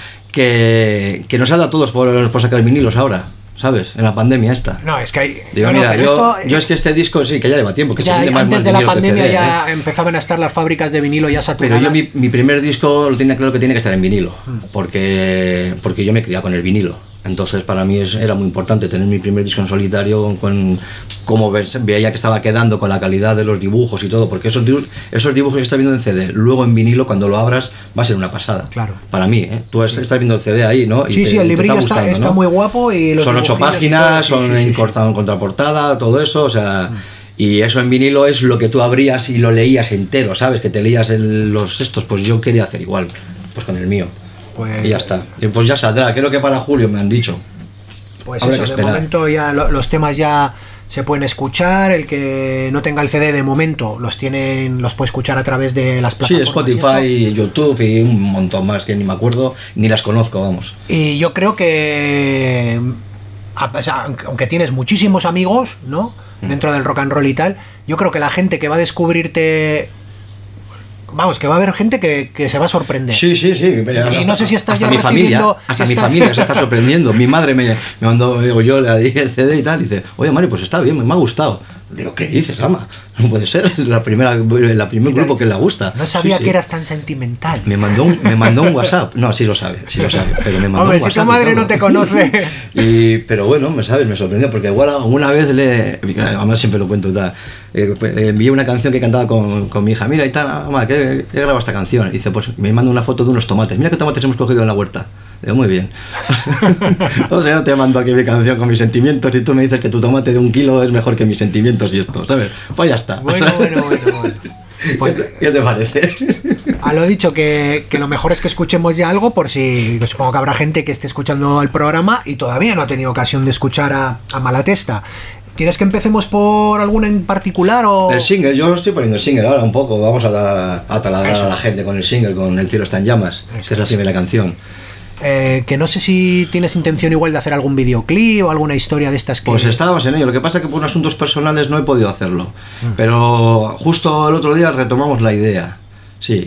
que nos ha dado a todos por sacar vinilos ahora, ¿sabes? En la pandemia esta. No, es que hay... Digo, no, mira, yo es que este disco sí, que ya lleva tiempo, que ya, se vende antes más de la pandemia CD, ya empezaban a estar las fábricas de vinilo ya saturadas. Pero yo mi primer disco lo tenía claro que tiene que estar en vinilo, porque yo me he criado con el vinilo. Entonces para mí era muy importante tener mi primer disco en solitario con cómo veía que estaba quedando, con la calidad de los dibujos y todo, porque esos dibujos que estás viendo en CD, luego en vinilo cuando lo abras va a ser una pasada. Claro. Para mí, ¿eh? Tú estás viendo el CD ahí, ¿no? Y sí, el librillo está ¿no? muy guapo y los son 8 páginas, son cortado en contraportada, todo eso, o sea... Y eso en vinilo es lo que tú abrías y lo leías entero, ¿sabes? Que te leías los estos, pues yo quería hacer igual, pues con el mío. Pues, y ya está. Y pues ya saldrá, creo que para julio me han dicho. Pues habrá eso, de momento ya los temas ya se pueden escuchar. El que no tenga el CD de momento los puede escuchar a través de las plataformas. Sí, Spotify, YouTube y un montón más que ni me acuerdo, ni las conozco, vamos. Y yo creo que, aunque tienes muchísimos amigos, ¿no? Dentro del rock and roll y tal, yo creo que la gente que va a descubrirte vamos, que va a haber gente que se va a sorprender. Sí. Y no sé si estás hasta ya mi familia, recibiendo... hasta si mi estás- familia se está sorprendiendo. Mi madre me mandó, digo, yo le di el CD y tal, y dice, oye Mario, pues está bien, me ha gustado. Digo, ¿qué dices, ama? No puede ser, es la primer grupo que le gusta. No sabía Sí. que eras tan sentimental. Me mandó un WhatsApp. No, sí lo sabe, pero me mandó Hombre, un si WhatsApp. tu madre y todo. no te conoce. Pero bueno, me sorprendió, porque igual una vez además siempre lo cuento, tal, envié una canción que cantaba con mi hija, mira y tal, mamá, que he grabado esta canción. Y dice, pues me manda una foto de unos tomates, mira qué tomates hemos cogido en la huerta. Digo, muy bien. O sea, yo te mando aquí mi canción con mis sentimientos y tú me dices que tu tomate de 1 kilo es mejor que mis sentimientos y esto, ¿sabes? Pues ya está. Bueno. Pues, ¿Qué te parece? a lo dicho, que lo mejor es que escuchemos ya algo, por si yo supongo que habrá gente que esté escuchando el programa y todavía no ha tenido ocasión de escuchar a Malatesta. ¿Quieres que empecemos por alguna en particular o...? El single, yo estoy poniendo el single ahora un poco, vamos a taladrar Eso. a la gente con el single, con El cielo está en llamas, Eso que es la es. primera canción. Que no sé si tienes intención igual de hacer algún videoclip o alguna historia de estas que... Pues estábamos en ello, lo que pasa es que por asuntos personales no he podido hacerlo, pero justo el otro día retomamos la idea, sí.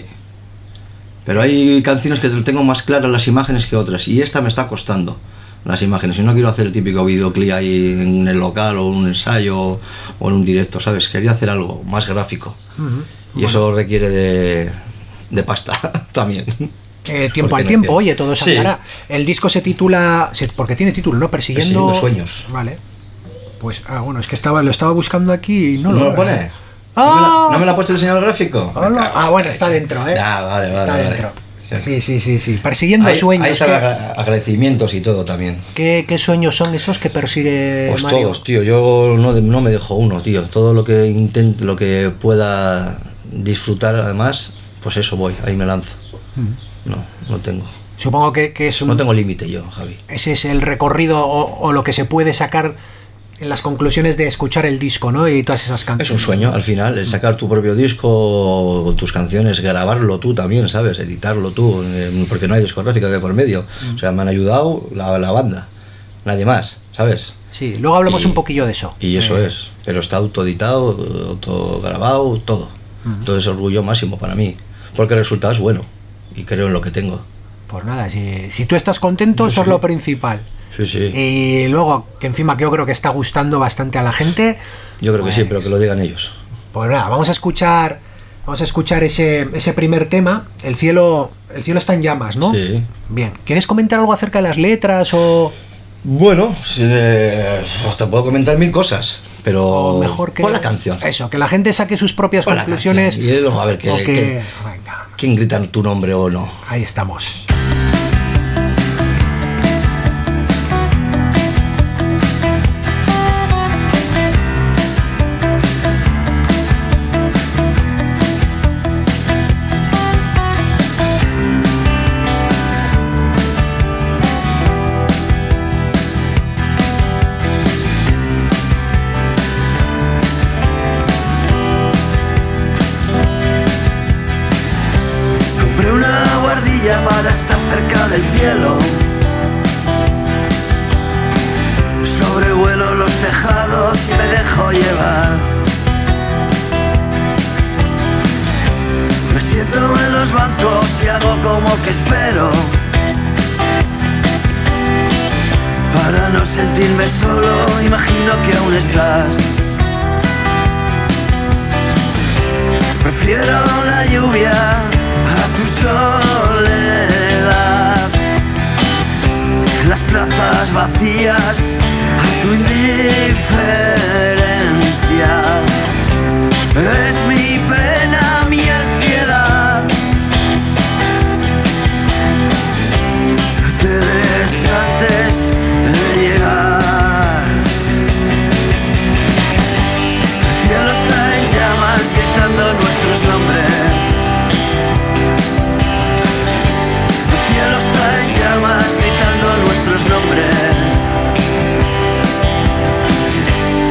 Pero hay canciones que tengo más claras las imágenes que otras, y esta me está costando las imágenes, y no quiero hacer el típico videoclip ahí en el local o un ensayo o en un directo, ¿sabes? Quería hacer algo más gráfico, y eso requiere de pasta también. Tiempo Porque al no tiempo, quiero. oye, todo se Sí. hablará. El disco se titula... Porque tiene título, ¿no? Persiguiendo sueños. Vale. Pues, bueno, es que lo estaba buscando aquí y no ¿No lo lo pone? ¡Ah! ¿No me la ha puesto el señor gráfico? Hola. Ah, bueno, está dentro, ¿eh? Ah, vale. Está dentro. Sí. Persiguiendo Ahí sueños. están agradecimientos y todo también. ¿Qué sueños son esos que persigue Pues Mario? todos, tío. Yo no me dejo uno, tío. Todo lo que intento, lo que pueda disfrutar, además, pues eso voy, ahí me lanzo. No tengo. Supongo que es No tengo límite yo, Javi. ese es el recorrido o lo que se puede sacar en las conclusiones de escuchar el disco, ¿no? Y todas esas Es canciones. un sueño, al final, el sacar tu propio disco, tus canciones, grabarlo tú también, ¿sabes? Editarlo tú, porque no hay discográfica que por medio. O sea, me han ayudado la banda, nadie más, ¿sabes? Sí, luego hablamos Y- un poquillo de eso. Y eso es, pero está autoeditado, autograbado, todo. Entonces orgullo máximo para mí, porque el resultado es bueno y creo en lo que tengo. Pues nada, si tú estás contento, eso es lo principal. Sí. Y luego, que encima que yo creo que está gustando bastante a la gente. Yo creo que sí, pues- pero que lo digan ellos. Pues nada, vamos a escuchar ese primer tema, El cielo está en llamas, ¿no? Sí. Bien, ¿quieres comentar algo acerca de las letras o Bueno, te puedo comentar 1000 cosas, pero mejor que pon la canción. Eso, que la gente saque sus propias Pon la conclusiones? canción y luego a ver o Venga, quién grita tu nombre o no. ahí estamos. Compré una guardilla para estar cerca del cielo. Sobrevuelo los tejados y me dejo llevar. Me siento en los bancos y hago como que espero. Para no sentirme solo, imagino que aún estás. Prefiero la lluvia a tu soledad, las plazas vacías a tu indiferencia. Es mi pena, mi ansiedad. Te des antes de llegar. El cielo está en llamas gritando nuestros nombres. El cielo está en llamas gritando nuestros nombres.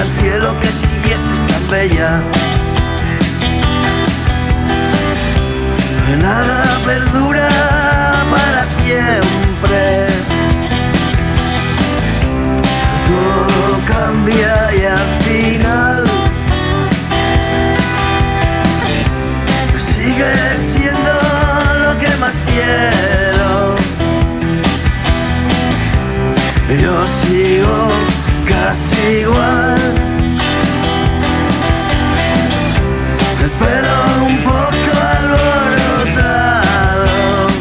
al cielo que siguieses tan bella. Nada perdura para siempre. Todo cambia y al final sigue siendo lo que más quiero. Yo sigo casi igual, el pelo un poco alborotado,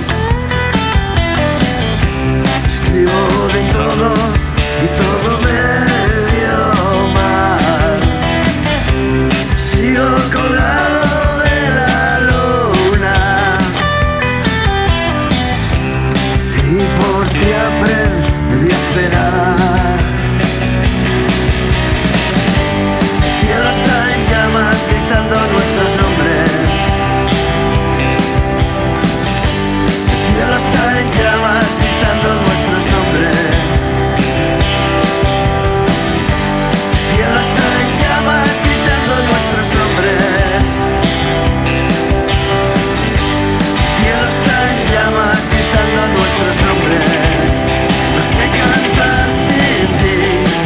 escribo de todo y todo medio mal, sigo colgado de la luna y por ti aprendí a esperar. El cielo está en llamas gritando nuestros nombres. El cielo está en llamas gritando nuestros nombres. El cielo está en llamas gritando nuestros nombres. El cielo está en llamas gritando nuestros nombres. No sé cantar sin ti.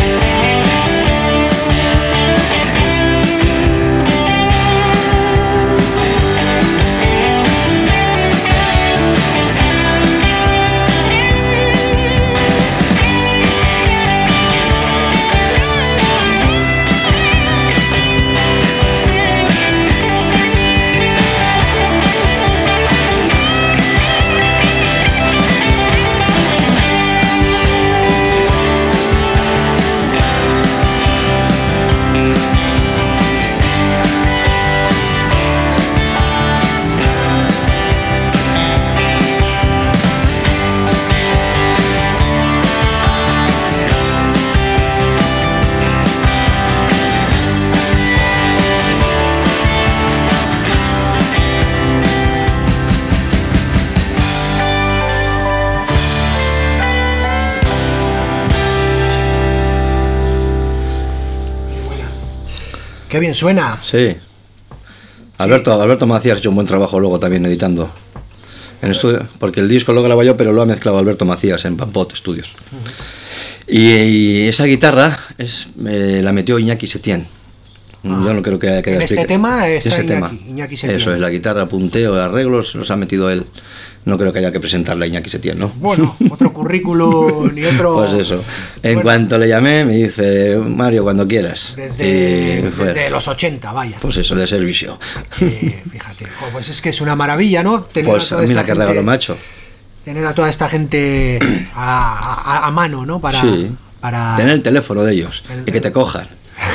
Qué bien suena. Sí. Alberto Macías ha hecho un buen trabajo luego también editando en estudio, porque el disco lo grabo yo, pero lo ha mezclado Alberto Macías en Pampot Studios. Y esa guitarra la metió Iñaki Setién. Yo no creo que haya quedado en este tema está Iñaki Setién. Eso es, la guitarra, punteo, arreglos, los ha metido él. No creo que haya que presentarle a Iñaki Setién, ¿no? Bueno, otro currículum y otro... Pues eso. En cuanto le llamé, me dice, Mario, cuando quieras. Desde los 80, vaya. Pues eso, de servicio. Fíjate, pues es que es una maravilla, ¿no? Tener pues a mira qué regalo macho. Tener a toda esta gente a mano, ¿no? Para tener el teléfono de ellos y que te cojan.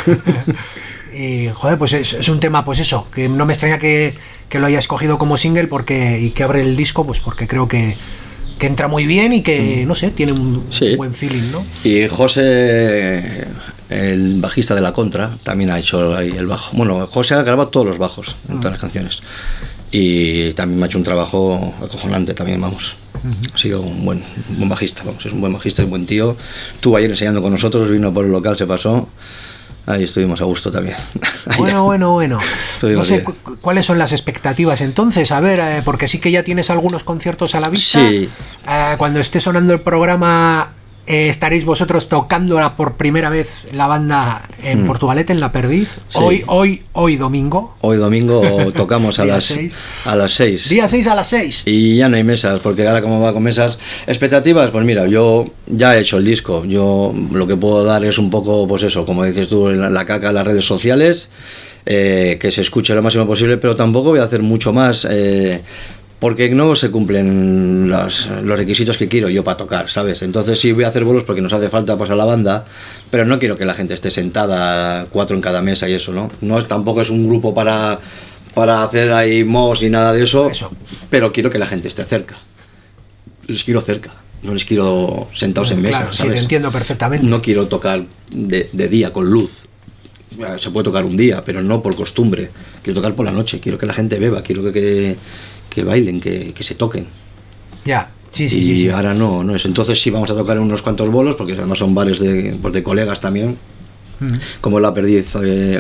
Y joder, pues es un tema, pues eso, que no me extraña que lo haya escogido como single y que abre el disco, pues porque creo que entra muy bien y que, no sé, tiene un buen feeling, ¿no? Y José, el bajista de La Contra, también ha hecho ahí el bajo. Bueno, José ha grabado todos los bajos en todas las canciones. Y también me ha hecho un trabajo acojonante también, vamos. Ha sido un buen bajista, vamos, es un buen bajista, un buen tío. Estuvo ayer ensayando con nosotros, vino por el local, se pasó. Ahí estuvimos a gusto también. Bueno. No sé cuáles son las expectativas entonces, a ver, porque sí que ya tienes algunos conciertos a la vista. Sí. Cuando esté sonando el programa, estaréis vosotros tocándola por primera vez la banda en Portugalete, en La Perdiz. Sí. Hoy domingo. Hoy domingo tocamos a las 6. Día 6 a las 6. Y ya no hay mesas, porque ahora como va con mesas. Expectativas, pues mira, yo ya he hecho el disco. Yo lo que puedo dar es un poco, pues eso, como dices tú, la caca en las redes sociales, que se escuche lo máximo posible, pero tampoco voy a hacer mucho más. Porque no se cumplen los requisitos que quiero yo para tocar, ¿sabes? Entonces sí voy a hacer bolos porque nos hace falta pasar la banda, pero no quiero que la gente esté sentada 4 en cada mesa y eso, ¿no? Tampoco es un grupo para hacer ahí mos y nada de eso, pero quiero que la gente esté cerca. Les quiero cerca, no les quiero sentados en mesas, ¿sabes? Sí, te entiendo perfectamente. No quiero tocar de día con luz. Se puede tocar un día, pero no por costumbre. Quiero tocar por la noche, quiero que la gente beba, quiero que bailen, que se toquen. Ya, sí. Y ahora no es. Entonces sí vamos a tocar en unos cuantos bolos, porque además son bares de colegas también. como La Perdiz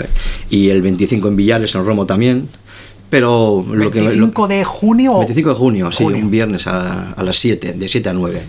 y el 25 en Villares, en Romo también. Pero lo que 25 de junio. 25 de junio, sí, un viernes a las 7, de 7 a 9.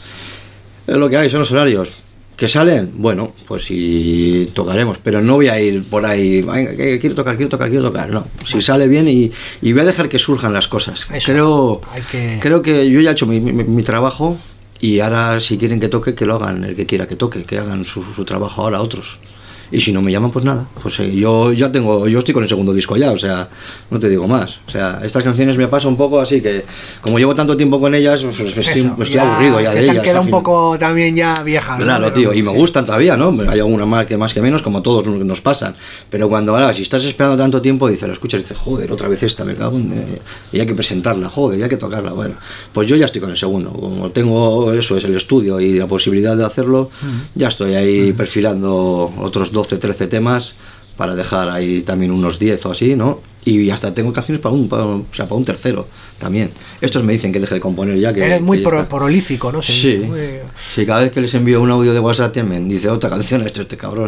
Es lo que hay, son los horarios. ¿Que salen? Bueno, pues sí tocaremos, pero no voy a ir por ahí, quiero tocar, no. Si sale bien y voy a dejar que surjan las cosas. Eso, creo que yo ya he hecho mi trabajo y ahora si quieren que toque, que lo hagan el que quiera que toque, que hagan su trabajo ahora otros. Y si no me llaman, pues nada, pues yo estoy con el segundo disco ya, o sea, no te digo más. O sea, estas canciones me pasa un poco así que, como llevo tanto tiempo con ellas, pues estoy aburrido ya de ellas. Se te queda un poco también ya vieja. Claro, ¿no? Tío, y me gustan todavía, ¿no? Hay algunas más que menos, como todos nos pasan. Pero cuando ahora, si estás esperando tanto tiempo, dices, lo escuchas y dices, joder, otra vez esta, me cago en... Y hay que presentarla, joder, y hay que tocarla. Bueno, pues yo ya estoy con el segundo. Como tengo eso, es el estudio y la posibilidad de hacerlo, ya estoy ahí perfilando otros 12, 13 temas para dejar ahí también unos 10 o así, ¿no? Y hasta tengo canciones para un tercero también. Estos me dicen que deje de componer ya. Eres muy prolífico, ¿no? Sí, cada vez que les envío un audio de WhatsApp me dice otra canción, este cabrón.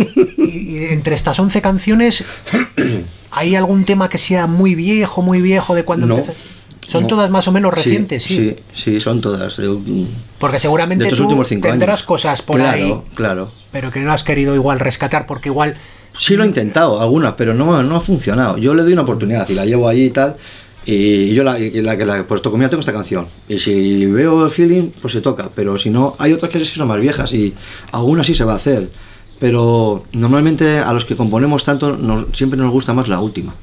Y entre estas 11 canciones, ¿hay algún tema que sea muy viejo de cuando empezó? Son todas más o menos recientes, sí. Sí, son todas. Porque seguramente tú tendrás cosas por ahí. Claro. Pero que no has querido igual rescatar, porque igual... Sí lo he intentado, algunas, pero no ha funcionado. Yo le doy una oportunidad y la llevo allí y tal. Y yo pues toco, mira, tengo esta canción. Y si veo el feeling, pues se toca. Pero si no, hay otras que son más viejas y algunas sí se va a hacer. Pero normalmente a los que componemos tanto, siempre nos gusta más la última.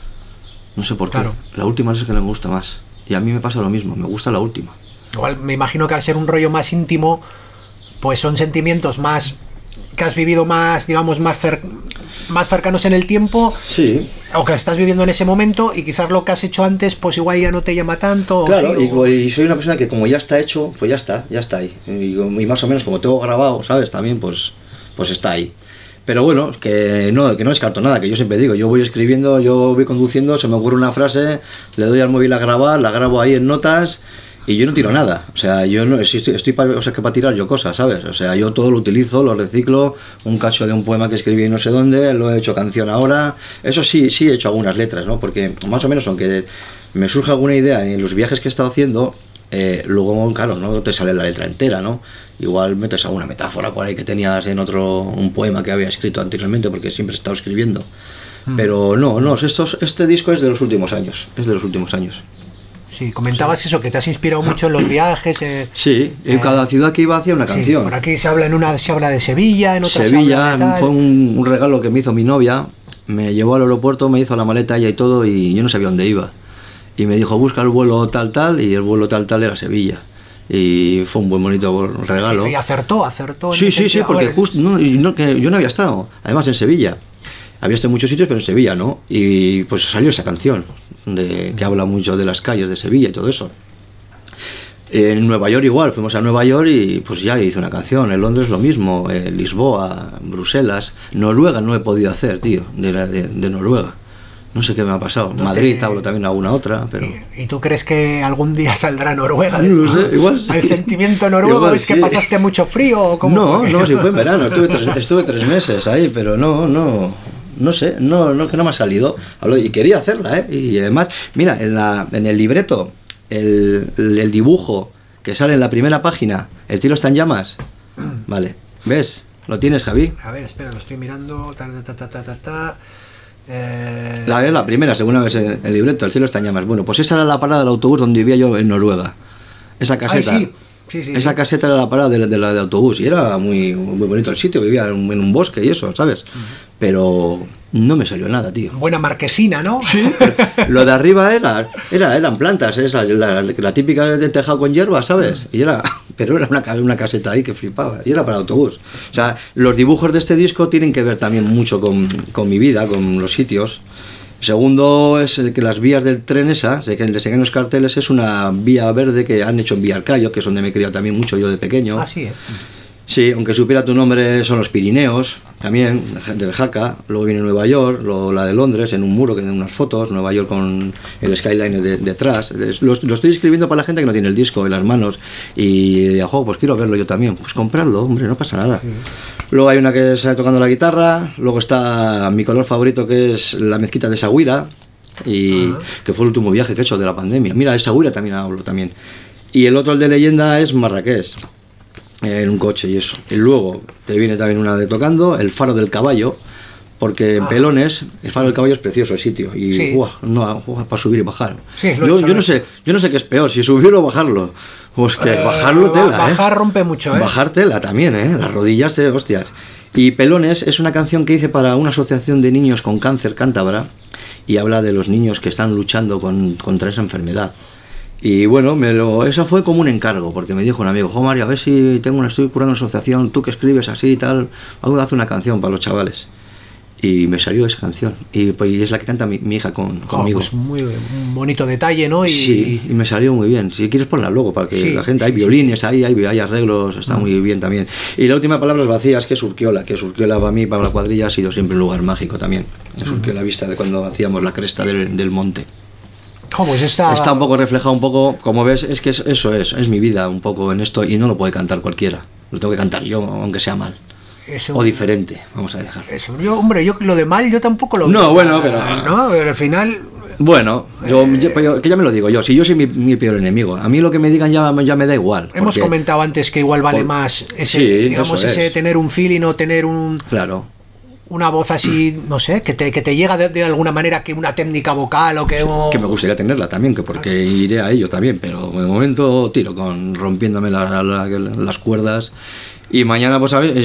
No sé por qué. Claro. La última es la que me gusta más. Y a mí me pasa lo mismo, me gusta la última. Igual me imagino que al ser un rollo más íntimo, pues son sentimientos más que has vivido más, digamos, más cercanos en el tiempo. Sí. O que estás viviendo en ese momento y quizás lo que has hecho antes, pues igual ya no te llama tanto. Claro, sí, y soy una persona que como ya está hecho, pues ya está ahí. Y más o menos como tengo grabado, ¿sabes? También pues está ahí. Pero bueno, que no descarto nada, que yo siempre digo, yo voy escribiendo, yo voy conduciendo, se me ocurre una frase, le doy al móvil a grabar, la grabo ahí en notas y yo no tiro nada. O sea, yo no estoy para tirar yo cosas, ¿sabes? O sea, yo todo lo utilizo, lo reciclo, un cacho de un poema que escribí no sé dónde, lo he hecho canción ahora. Eso sí he hecho algunas letras, ¿no? Porque más o menos, aunque me surge alguna idea en los viajes que he estado haciendo, luego, claro, no te sale la letra entera, ¿no? Igual metes alguna metáfora por ahí que tenías en un poema que había escrito anteriormente, porque siempre he estado escribiendo. Pero no, este disco es de los últimos años, Sí, comentabas eso, que te has inspirado mucho en los viajes. Sí, en cada ciudad que iba hacía una canción. Sí, por aquí se habla de Sevilla, en otra Sevilla fue un regalo que me hizo mi novia, me llevó al aeropuerto, me hizo la maleta ella y todo, y yo no sabía dónde iba. Y me dijo, busca el vuelo tal, y el vuelo tal era Sevilla. Y fue un buen bonito regalo. Y acertó. Sí, porque justo yo no había estado, además en Sevilla. Había estado en muchos sitios, pero en Sevilla no. Y pues salió esa canción, que habla mucho de las calles de Sevilla y todo eso. En Nueva York igual, fuimos a Nueva York y pues ya hice una canción. En Londres lo mismo, en Lisboa, Bruselas. Noruega no he podido hacer, tío, de Noruega. No sé qué me ha pasado. Madrid hablo también alguna otra, pero... ¿Y tú crees que algún día saldrá Noruega? No lo sé, igual sí. ¿El sentimiento noruego igual, es que pasaste mucho frío o cómo? No, sí fue en verano. Estuve 3 meses ahí, pero no sé, que no me ha salido. Y quería hacerla, Y además, mira, en el libreto, el dibujo que sale en la primera página, el cielo está en llamas. Vale, ¿ves? ¿Lo tienes, Javi? A ver, espera, lo estoy mirando. La primera, segunda vez en el libreto, el cielo está en llamas. Bueno, pues esa era la parada del autobús donde vivía yo en Noruega. Esa caseta. Ay, sí. Esa caseta era la parada del autobús y era muy bonito el sitio, vivía en un bosque y eso, ¿sabes? Pero no me salió nada, tío. Buena marquesina, ¿no? Sí. Lo de arriba eran plantas, la típica de tejado con hierba, ¿sabes? Pero era una caseta ahí que flipaba y era para autobús. O sea, los dibujos de este disco tienen que ver también mucho con mi vida, con los sitios. Segundo es que las vías del tren que se ven los carteles, es una vía verde que han hecho en Villarcayo, que es donde me he criado también mucho yo de pequeño. Sí. Sí, aunque supiera tu nombre son los Pirineos, también, del Jaca. Luego viene Nueva York, luego la de Londres, en un muro que tiene unas fotos, Nueva York con el skyline detrás. Lo estoy escribiendo para la gente que no tiene el disco en las manos y pues quiero verlo yo también. Pues comprarlo, hombre, no pasa nada. Sí. Luego hay una que sale tocando la guitarra, luego está mi color favorito, que es la mezquita de Saguira, y que fue el último viaje que he hecho de la pandemia. Mira, de Saguira también hablo también. Y el otro, el de leyenda, es Marrakech, en un coche y eso. Y luego te viene también una de tocando, el Faro del Caballo, porque en Pelones el Faro del Caballo es precioso el sitio y sí. Para subir y bajar. Sí, yo no sé qué es peor, si subirlo o bajarlo. Pues que bajarlo tela, bajar rompe mucho, Bajar tela también, las rodillas, hostias. Y Pelones es una canción que hice para una asociación de niños con cáncer cántabra y habla de los niños que están luchando contra esa enfermedad. Y bueno, eso fue como un encargo, porque me dijo un amigo, Mario, a ver si estoy curando una asociación, tú que escribes así y tal, haz una canción para los chavales. Y me salió esa canción, y es la que canta mi hija conmigo. Pues muy bonito detalle, ¿no? Sí, y me salió muy bien. Si quieres ponla luego, para que la gente, hay violines, hay arreglos, está muy bien también. Y la última palabra es vacías, que es Urquiola para mí, para la cuadrilla, ha sido siempre un lugar mágico también. Es Urquiola vista de cuando hacíamos la cresta del monte. Pues está un poco reflejado, un poco, como ves, es que eso es mi vida un poco en esto, y no lo puede cantar cualquiera, lo tengo que cantar yo, aunque sea mal. Eso, o diferente, vamos a dejar. Eso, yo lo de mal yo tampoco lo veo. No, bueno, pero al final... Bueno, que ya me lo digo yo, si yo soy mi peor enemigo, a mí lo que me digan ya me da igual. Hemos comentado antes que igual vale más ese tener un feeling o tener un... Claro. Una voz así, no sé, que te llega de alguna manera, que una técnica vocal o que... Que me gustaría tenerla también, porque iré a ello también, pero de momento tiro rompiéndome las cuerdas. Y mañana, pues sabes,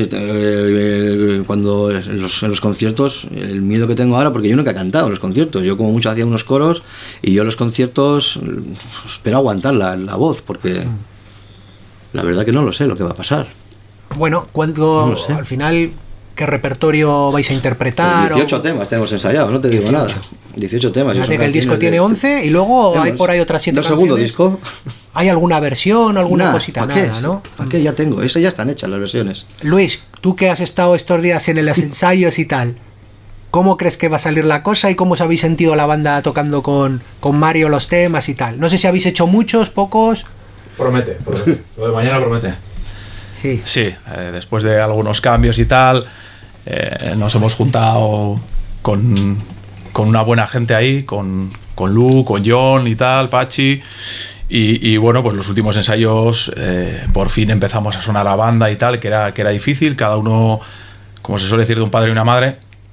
cuando en los conciertos, el miedo que tengo ahora, porque yo nunca he cantado en los conciertos, yo como mucho hacía unos coros, y yo en los conciertos espero aguantar la voz, porque la verdad que no lo sé lo que va a pasar. Bueno, no sé. Al final... ¿Qué repertorio vais a interpretar? 18 temas tenemos ensayados, no te digo nada. 18 temas. Fíjate que el disco tiene 11 y luego hay por ahí otras 7 canciones. ¿El segundo disco? ¿Hay alguna versión, alguna cosita? Nada, ¿no? ¿Para qué? Ya tengo, esas ya están hechas las versiones. Luis, tú que has estado estos días en los ensayos y tal, ¿cómo crees que va a salir la cosa y cómo os habéis sentido la banda tocando con Mario los temas y tal? No sé si habéis hecho muchos, pocos... Promete. Lo de mañana promete. Sí, después de algunos cambios y tal, nos hemos juntado con una buena gente ahí, con Lu, con John y tal, Pachi, y bueno, pues los últimos ensayos por fin empezamos a sonar a banda y tal, que era difícil, cada uno, como se suele decir, de un padre y una madre,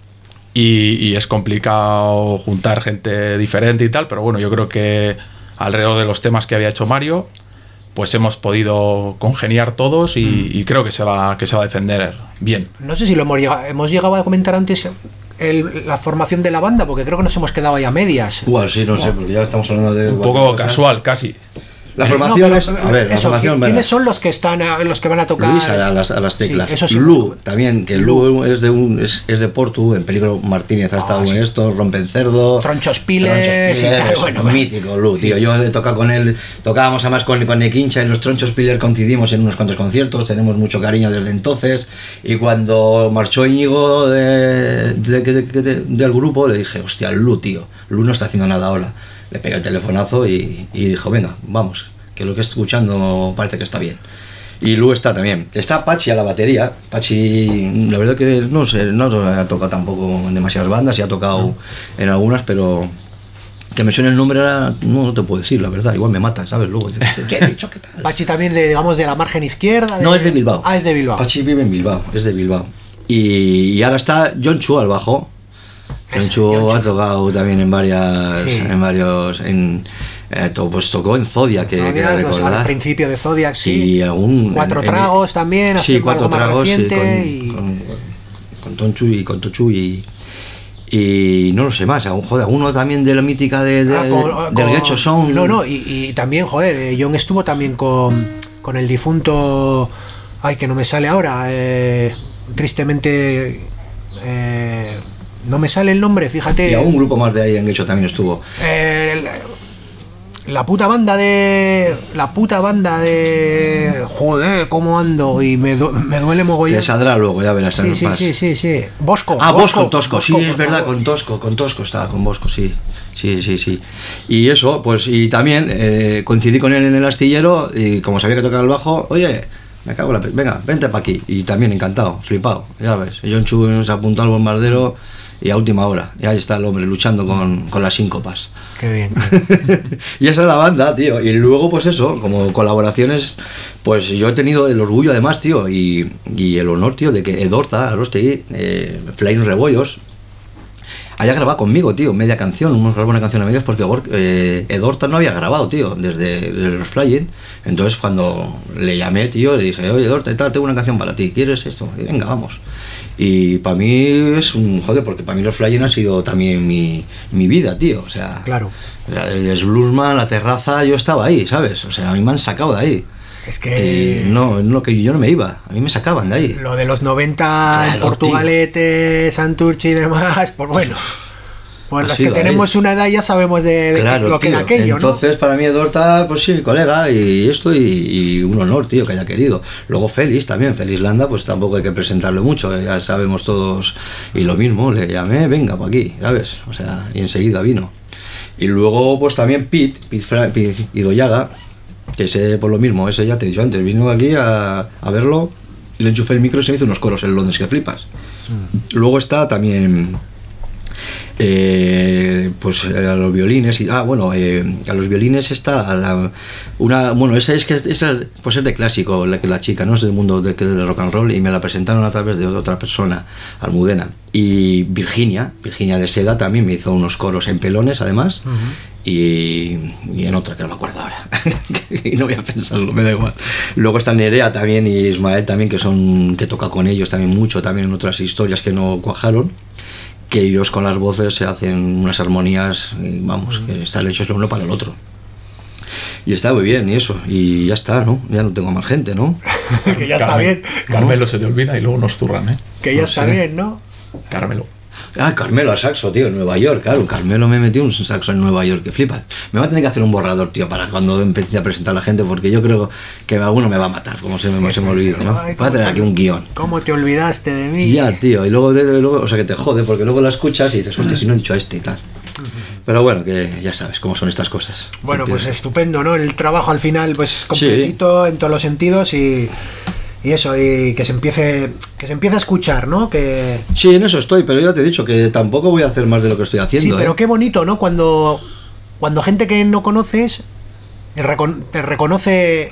y es complicado juntar gente diferente y tal, pero bueno, yo creo que alrededor de los temas que había hecho Mario, pues hemos podido congeniar todos y creo que se va a defender bien. No sé si hemos llegado a comentar antes la formación de la banda, porque creo que nos hemos quedado ya a medias. Igual, sí, no sé, porque ya estamos hablando de... Un poco casual, casi. La formación es... A ver, la formación... ¿Quiénes son los que van a tocar? Luis a las teclas. Sí, Lu, también, que Lu es de Portu, en Peligro Martínez ha estado en esto, Rompencerdo... Tronchos Piles y tal, bueno. Mítico, Lu, tío. Yo he tocado con él, tocábamos además con Nequincha, en los Tronchos Piles coincidimos en unos cuantos conciertos, tenemos mucho cariño desde entonces, y cuando marchó Íñigo del grupo, le dije, hostia, Lu, tío, Lu no está haciendo nada ahora. Le pegué el telefonazo y dijo, venga, vamos, que lo que estoy escuchando parece que está bien. Y Lu está también. Está Pachi a la batería. Pachi, la verdad que no ha tocado tampoco en demasiadas bandas, y ha tocado en algunas, pero que me suene el nombre ahora no te puedo decir, la verdad, igual me mata, ¿sabes? Luego, ¿qué he dicho? ¿Qué tal? Pachi también, de la margen izquierda. No, es de Bilbao. Es de Bilbao. Pachi vive en Bilbao, es de Bilbao. Y ahora está John Chu al bajo. John ha tocado también en varios, pues tocó en Zodiac, que recordar. Al principio de Zodiac, sí. Y Cuatro Tragos también, sí, Cuatro Tragos, reciente, con Tonchu y con Tochu y no lo sé más, uno también de la mítica del Gecho Sound. Y también, John estuvo también con el difunto, que no me sale ahora, tristemente... no me sale el nombre, fíjate. Y a un grupo más de ahí en Gecho también estuvo. La puta banda de... Joder, cómo ando. Y me duele mogollón. Te saldrá luego, ya verás. Sí. Bosco. Tosco, sí, es verdad, con Tosco estaba, con Bosco, sí. Y eso, pues, y también coincidí con él en el astillero, y como sabía que tocaba el bajo, oye, me cago en la... Venga, vente para aquí. Y también encantado, flipado, ya ves. John Chu se apuntó al bombardero y a última hora, y ahí está el hombre luchando con las síncopas. Qué bien. Y esa es la banda, tío. Y luego, pues eso, como colaboraciones, pues yo he tenido el orgullo además, tío, y el honor, tío, de que Edorta, Arostegui, Flying Rebollos, haya grabado conmigo, tío, media canción. Hemos grabado una canción a medias porque Edorta no había grabado, tío, desde los Flying. Entonces cuando le llamé, tío, le dije, oye, Edorta, tengo una canción para ti, ¿quieres esto? Y venga, vamos. Y para mí es un joder, porque para mí los Flying han sido también mi vida, tío. O sea, claro. El Bluesman, la terraza, yo estaba ahí, ¿sabes? O sea, a mí me han sacado de ahí. Es que... no, que yo no me iba, a mí me sacaban de ahí. Lo de los 90, claro, en Portugalete, Santurce y demás, pues bueno. Pues los que tenemos una edad ya sabemos de claro, lo que tío, era aquello, entonces, ¿no? Para mí Edorta, pues sí, colega, y esto, y un honor, tío, que haya querido. Luego Félix también, Félix Landa, pues tampoco hay que presentarlo mucho, ya sabemos todos, y lo mismo, le llamé, venga, para aquí, ¿sabes? O sea, y enseguida vino. Y luego, pues también Pete Idoyaga, que ese, por lo mismo, ese ya te he dicho antes, vino aquí a verlo, y le enchufé el micro y se me hizo unos coros en Londres que flipas. Luego está también... pues a los violines y a los violines está esa pues es de clásico, la chica no es del mundo del rock and roll, y me la presentaron a través de otra persona, Almudena. Y Virginia de Seda también me hizo unos coros en Pelones además. Y en otra que no me acuerdo ahora y no voy a pensarlo, me da igual. Luego está Nerea también y Ismael también, que toca con ellos también mucho, también en otras historias que no cuajaron, que ellos con las voces se hacen unas armonías, y vamos, que están hechos lo uno para el otro. Y está muy bien, y eso, y ya está, ¿no? Ya no tengo más gente, ¿no? Que ya está bien. Carmelo se te olvida y luego nos zurran, ¿eh? Que ya está bien, ¿no? Carmelo. Carmelo al saxo, tío, en Nueva York, claro. Carmelo me metió un saxo en Nueva York, que flipas. Me va a tener que hacer un borrador, tío, para cuando empiece a presentar a la gente, porque yo creo que alguno me va a matar, como se me olvida, ¿no? Va a tener aquí un guión. ¿Cómo te olvidaste de mí? Ya, tío, y luego, o sea, que te jode, porque luego la escuchas y dices, hostia, si no he dicho a este y tal. Pero bueno, que ya sabes cómo son estas cosas. Bueno, pues estupendo, ¿no? El trabajo al final, pues completito, sí, en todos los sentidos, y eso, y que se empiece a escuchar, ¿no? Que... Sí, en eso estoy, pero ya te he dicho que tampoco voy a hacer más de lo que estoy haciendo. Sí, pero qué bonito, ¿no? Cuando gente que no conoces te reconoce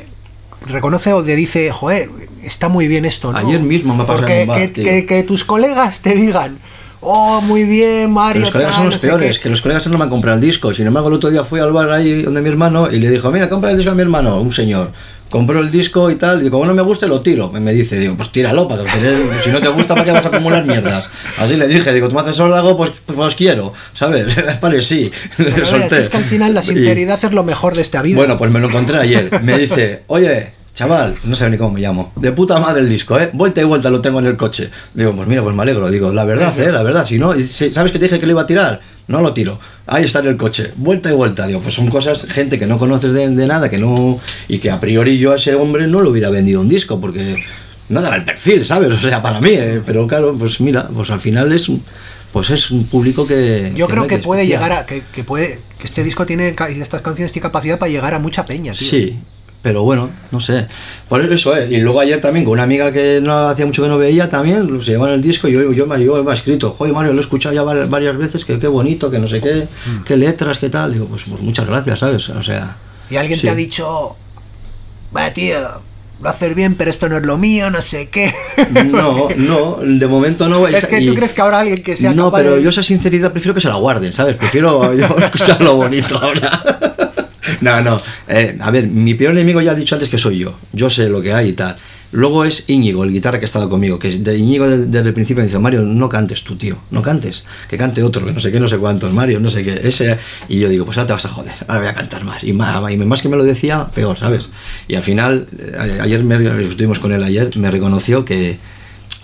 o te dice, joder, está muy bien esto, ¿no? Ayer mismo me ha pasado en un bar, que tus colegas te digan, oh, muy bien, Mario. Pero los colegas son los peores, que los colegas no me han comprado el disco. Sin embargo, el otro día fui al bar ahí donde mi hermano y le dijo, mira, compra el disco a mi hermano, un señor. Compró el disco y tal, y digo, como no me gusta, lo tiro. Me dice, digo, pues tíralo, para tener, si no te gusta, ¿para qué vas a acumular mierdas? Así le dije, digo, tú me haces órdago, pues quiero, ¿sabes? Vale, sí. Pero solté. Es que al final la sinceridad es lo mejor de esta vida. Bueno, pues me lo encontré ayer. Me dice, oye, chaval, no sé ni cómo me llamo, de puta madre el disco, vuelta y vuelta lo tengo en el coche. Digo, pues mira, pues me alegro. Digo, la verdad, la verdad, si no, ¿sabes que te dije que lo iba a tirar? No lo tiro, ahí está en el coche, vuelta y vuelta. Digo, pues son cosas, gente que no conoces de nada, que no, y que a priori yo a ese hombre no le hubiera vendido un disco, porque no daba el perfil, ¿sabes? O sea, para mí, pero claro, pues mira, pues al final es un público que... Yo creo que puede llegar a, que este disco tiene, estas canciones tienen capacidad para llegar a mucha peña, tío. Sí. Pero bueno, no sé. Por eso Y luego ayer también con una amiga que no hacía mucho que no veía también, se llevaban el disco y yo me ha escrito, joder Mario, lo he escuchado ya varias veces, que qué bonito, que no sé qué letras, qué tal. Digo, pues muchas gracias, ¿sabes? O sea... Y alguien te ha dicho, va tío, va a hacer bien, pero esto no es lo mío, no sé qué. No, de momento no. Es que tú crees que habrá alguien que sea no, capaz pero yo esa sinceridad prefiero que se la guarden, ¿sabes? Prefiero yo escuchar lo bonito ahora. No, a ver, mi peor enemigo ya he dicho antes que soy yo sé lo que hay y tal. Luego es Íñigo, el guitarra que ha estado conmigo, que de Íñigo desde el principio me dice, Mario, no cantes tú, tío, no cantes, que cante otro, que no sé qué, no sé cuántos, Mario, no sé qué, ese. Y yo digo, pues ahora te vas a joder, ahora voy a cantar más, y más que me lo decía, peor, ¿sabes? Y al final, ayer estuvimos con él ayer, me reconoció que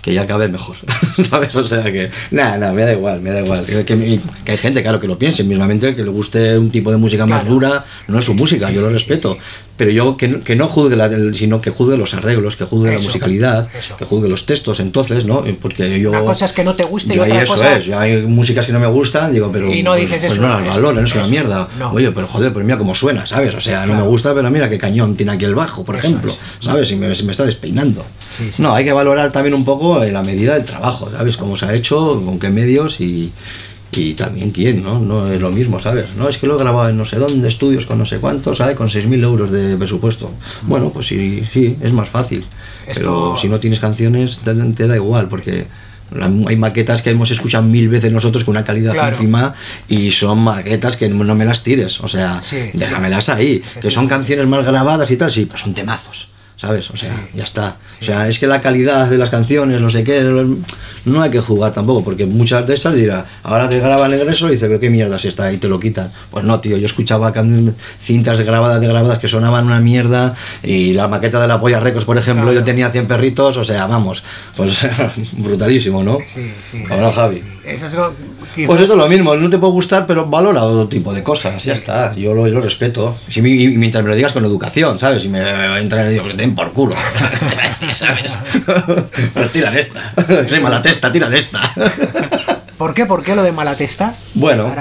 que ya cada vez mejor, ¿sabes? O sea que, nada, me da igual. Que hay gente, claro, que lo piense, mismamente, que le guste un tipo de música más dura, no es su música, yo lo respeto. Pero yo que no juzgue, sino que juzgue los arreglos, que juzgue la musicalidad, que juzgue los textos, entonces, ¿no? Porque yo... Una cosa es que no te guste y yo, otra eso cosa... es, hay músicas que no me gustan, digo, pero... Y no dices pues eso. no las valoran, es una mierda. No. Oye, pero joder, pues mira cómo suena, ¿sabes? O sea, no me gusta, pero mira qué cañón tiene aquí el bajo, por ejemplo, ¿sabes? Y me está despeinando. No, hay que valorar también un poco la medida del trabajo, ¿sabes? Cómo se ha hecho, con qué medios y también quién, ¿no? No es lo mismo, ¿sabes? No, es que lo he grabado en no sé dónde, estudios con no sé cuántos, ¿sabes? Con 6.000 euros de presupuesto. Bueno, pues sí, es más fácil. Pero si no tienes canciones, te da igual, porque hay maquetas que hemos escuchado 1000 veces nosotros con una calidad ínfima y son maquetas que no me las tires, o sea, déjamelas ahí. Que son canciones mal grabadas y tal, sí, pues son temazos. ¿Sabes? O sea, ya está. O sea, es que la calidad de las canciones, no sé qué, no hay que jugar tampoco, porque muchas de esas dirá, ahora te graban el egreso y dice, pero qué mierda si está ahí, te lo quitan. Pues no, tío, yo escuchaba cintas grabadas que sonaban una mierda, y la maqueta de la Polla Records, por ejemplo, yo tenía 100 perritos, o sea, vamos, pues brutalísimo, ¿no? Ahora, Javi. Eso es pues eso es lo mismo, no te puede gustar, pero valora otro tipo de cosas, ya está, yo lo respeto. Y mientras me lo digas con educación, ¿sabes? Y me entra y digo, que te den por culo, ¿sabes? Pues tira de esta, soy mala testa, tira de esta. ¿Por qué? ¿Por qué lo de Malatesta? Bueno,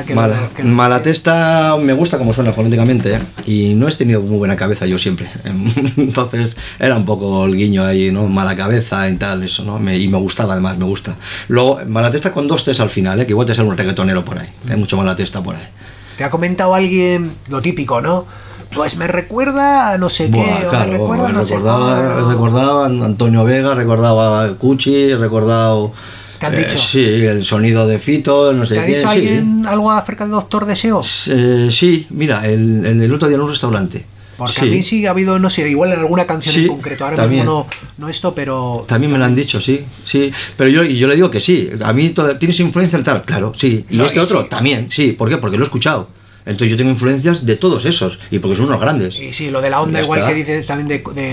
Malatesta me gusta como suena fonéticamente, y no he tenido muy buena cabeza yo siempre. Entonces era un poco el guiño ahí, ¿no? Mala cabeza y tal, eso, ¿no? Y me gustaba, además, me gusta. Luego, Malatesta con 2 T's al final, que igual te sale un reggaetonero por ahí. Hay mucho Malatesta por ahí. Te ha comentado alguien lo típico, ¿no? Pues me recuerda a no sé qué. Claro, recordaba a Antonio Vega, recordaba a Cuchi, recordado... ¿Te han dicho? Sí, el sonido de Fito, no sé qué. ¿Te ha dicho alguien algo acerca de Doctor Deseo? Sí, mira, el otro día en un restaurante. Porque a mí sí ha habido, no sé, igual en alguna canción en concreto. Ahora también. mismo no esto, pero... También me lo han dicho, sí. Pero yo le digo que sí. A mí tienes influencia en tal, claro, sí. Y otro, también, sí. ¿Por qué? Porque lo he escuchado. Entonces yo tengo influencias de todos esos, y porque son unos grandes. Y sí, lo de la onda igual que dices también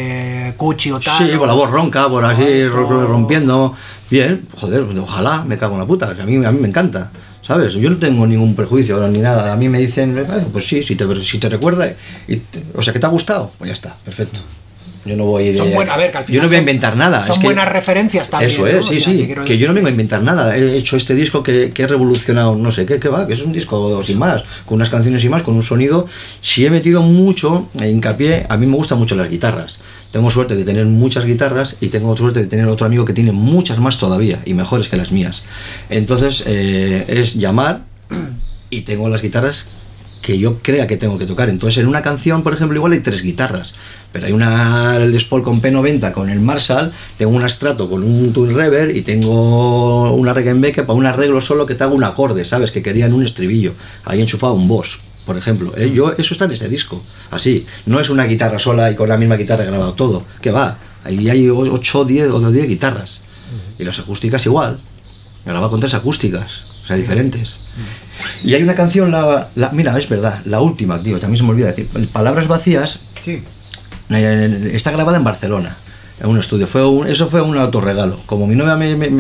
de Cuchi o tal. Sí, por la voz ronca, por así, rompiendo. Bien, joder, ojalá, me cago en la puta, que a mí me encanta, ¿sabes? Yo no tengo ningún prejuicio ni nada. A mí me dicen, pues sí, si te recuerda, o sea, que te ha gustado, pues ya está, perfecto. Yo no voy son buenas, a ver, que al final yo no voy a inventar nada. Son buenas referencias también. Eso es, ¿no? sí, o sea, sí. Que yo no vengo a inventar nada. He hecho este disco que he revolucionado, no sé qué va, que es un disco sin más, con unas canciones sin más, con un sonido. Sí he metido mucho hincapié, a mí me gustan mucho las guitarras. Tengo suerte de tener muchas guitarras y tengo suerte de tener otro amigo que tiene muchas más todavía y mejores que las mías. Entonces es llamar y tengo las guitarras que yo crea que tengo que tocar. Entonces en una canción, por ejemplo, igual hay 3 guitarras, pero hay una Les Paul con P90 con el Marshall, tengo un Strato con un Twin Reverb y tengo una Rickenbacker para un arreglo solo que te hago un acorde, ¿sabes? Que quería en un estribillo, ahí enchufado un Boss, por ejemplo. Eso está en este disco, así, no es una guitarra sola y con la misma guitarra he grabado todo, que va, ahí hay 8, 10 o 10 guitarras, y las acústicas igual, he grabado con 3 acústicas, o sea, diferentes. Y hay una canción, mira, es verdad, la última, tío, también se me olvida decir, Palabras Vacías, sí. Está grabada en Barcelona, en un estudio. Eso fue un autorregalo. Como mi novia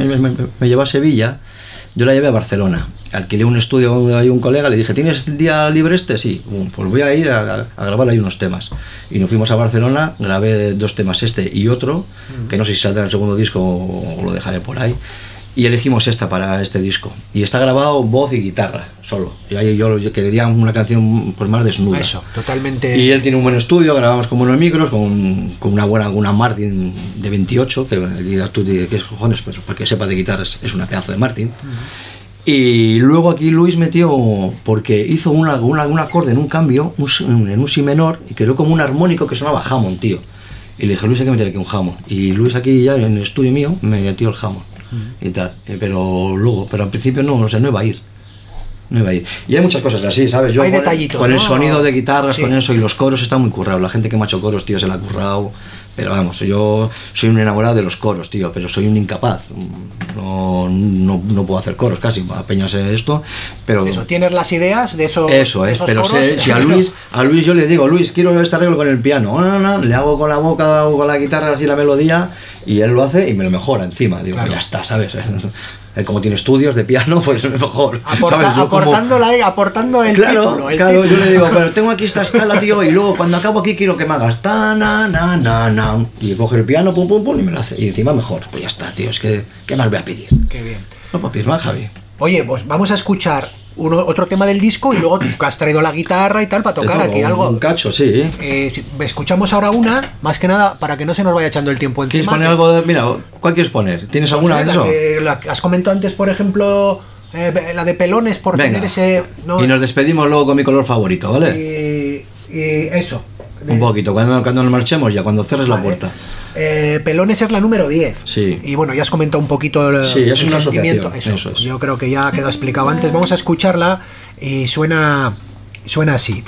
me llevó a Sevilla, yo la llevé a Barcelona. Alquilé un estudio, hay un colega, le dije, ¿tienes el día libre este? Sí, pues voy a ir a grabar ahí unos temas. Y nos fuimos a Barcelona, grabé 2 temas, este y otro, que no sé si saldrá en el segundo disco o lo dejaré por ahí. Y elegimos esta para este disco. Y está grabado voz y guitarra, solo. Y ahí yo quería una canción pues más desnuda. Eso, totalmente. Y él tiene un buen estudio, grabamos con buenos micros, con una Martin de 28, que dirás tú, ¿qué cojones? Pues para que sepa de guitarras, es una pedazo de Martin. Y luego aquí Luis metió, porque hizo un acorde en un cambio, en un si menor, y quedó como un armónico que sonaba Hammond, tío. Y le dije, Luis, hay que meter aquí un Hammond. Y Luis aquí ya en el estudio mío me metió el Hammond. Y tal, pero al principio no iba a ir. Y hay muchas cosas así, ¿sabes? Yo con el sonido de guitarras, con eso, y los coros está muy currado. La gente que me ha hecho coros, tío, se la ha currado, Pero vamos, yo soy un enamorado de los coros, tío, pero soy un incapaz. No puedo hacer coros casi, apenas esto, pero... Eso, ¿tienes las ideas de eso? Eso es, pero coros? sé, si a Luis yo le digo, Luis, quiero este arreglo con el piano, le hago con la boca, hago con la guitarra así la melodía, y él lo hace y me lo mejora encima. Digo, claro. Ya está, ¿sabes? Como tiene estudios de piano, pues es mejor. Aportando el título. Claro, yo le digo, pero tengo aquí esta escala, tío, y luego cuando acabo aquí quiero que me hagas ta, na, na, na, na. Y coge el piano, pum, pum, pum, y me lo hace. Y encima mejor. Pues ya está, tío, es que, ¿qué más voy a pedir? Qué bien. No puedo pedir más, Javi. Oye, pues vamos a escuchar otro tema del disco y luego tú has traído la guitarra y tal para tocar aquí algo. Un cacho, sí. Escuchamos ahora una, más que nada para que no se nos vaya echando el tiempo encima. ¿Quieres poner algo de...? Mira, ¿cuál quieres poner? ¿Tienes alguna de eso? La que has comentado antes, por ejemplo, la de Pelones, por Venga. tener ese... ¿no? Y nos despedimos luego con mi color favorito, ¿vale? Y eso. Un poquito, cuando nos marchemos ya, cuando cierres la puerta. Pelones es la número 10. Sí. Y bueno, ya has comentado un poquito el es una sentimiento. asociación, eso es. Yo creo que ya quedó explicado antes. Vamos a escucharla y suena así.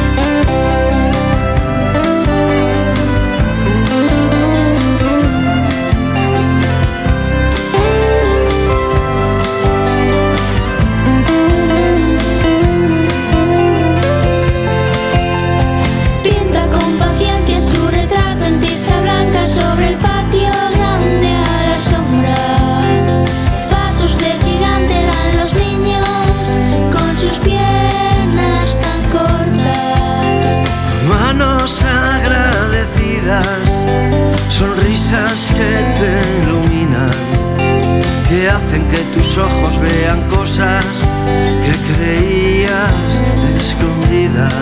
Sonrisas que te iluminan, que hacen que tus ojos vean cosas que creías escondidas.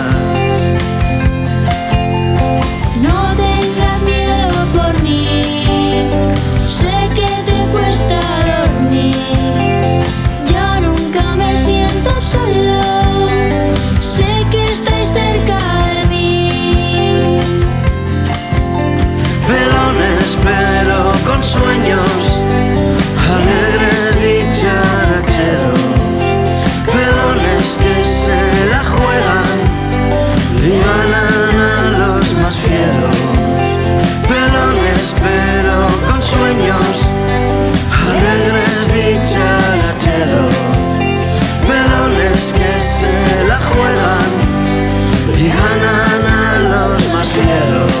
No tengas miedo por mí, sé que te cuesta dormir. Yo nunca me siento solo, sé que estáis cerca de mí. Pelones pero con sueños, alegres dicharacheros. Pelones que se la juegan y ganan a los más fieros. Pelones pero con sueños, alegres dicharacheros. Pelones que se la juegan y ganan a los más fieros.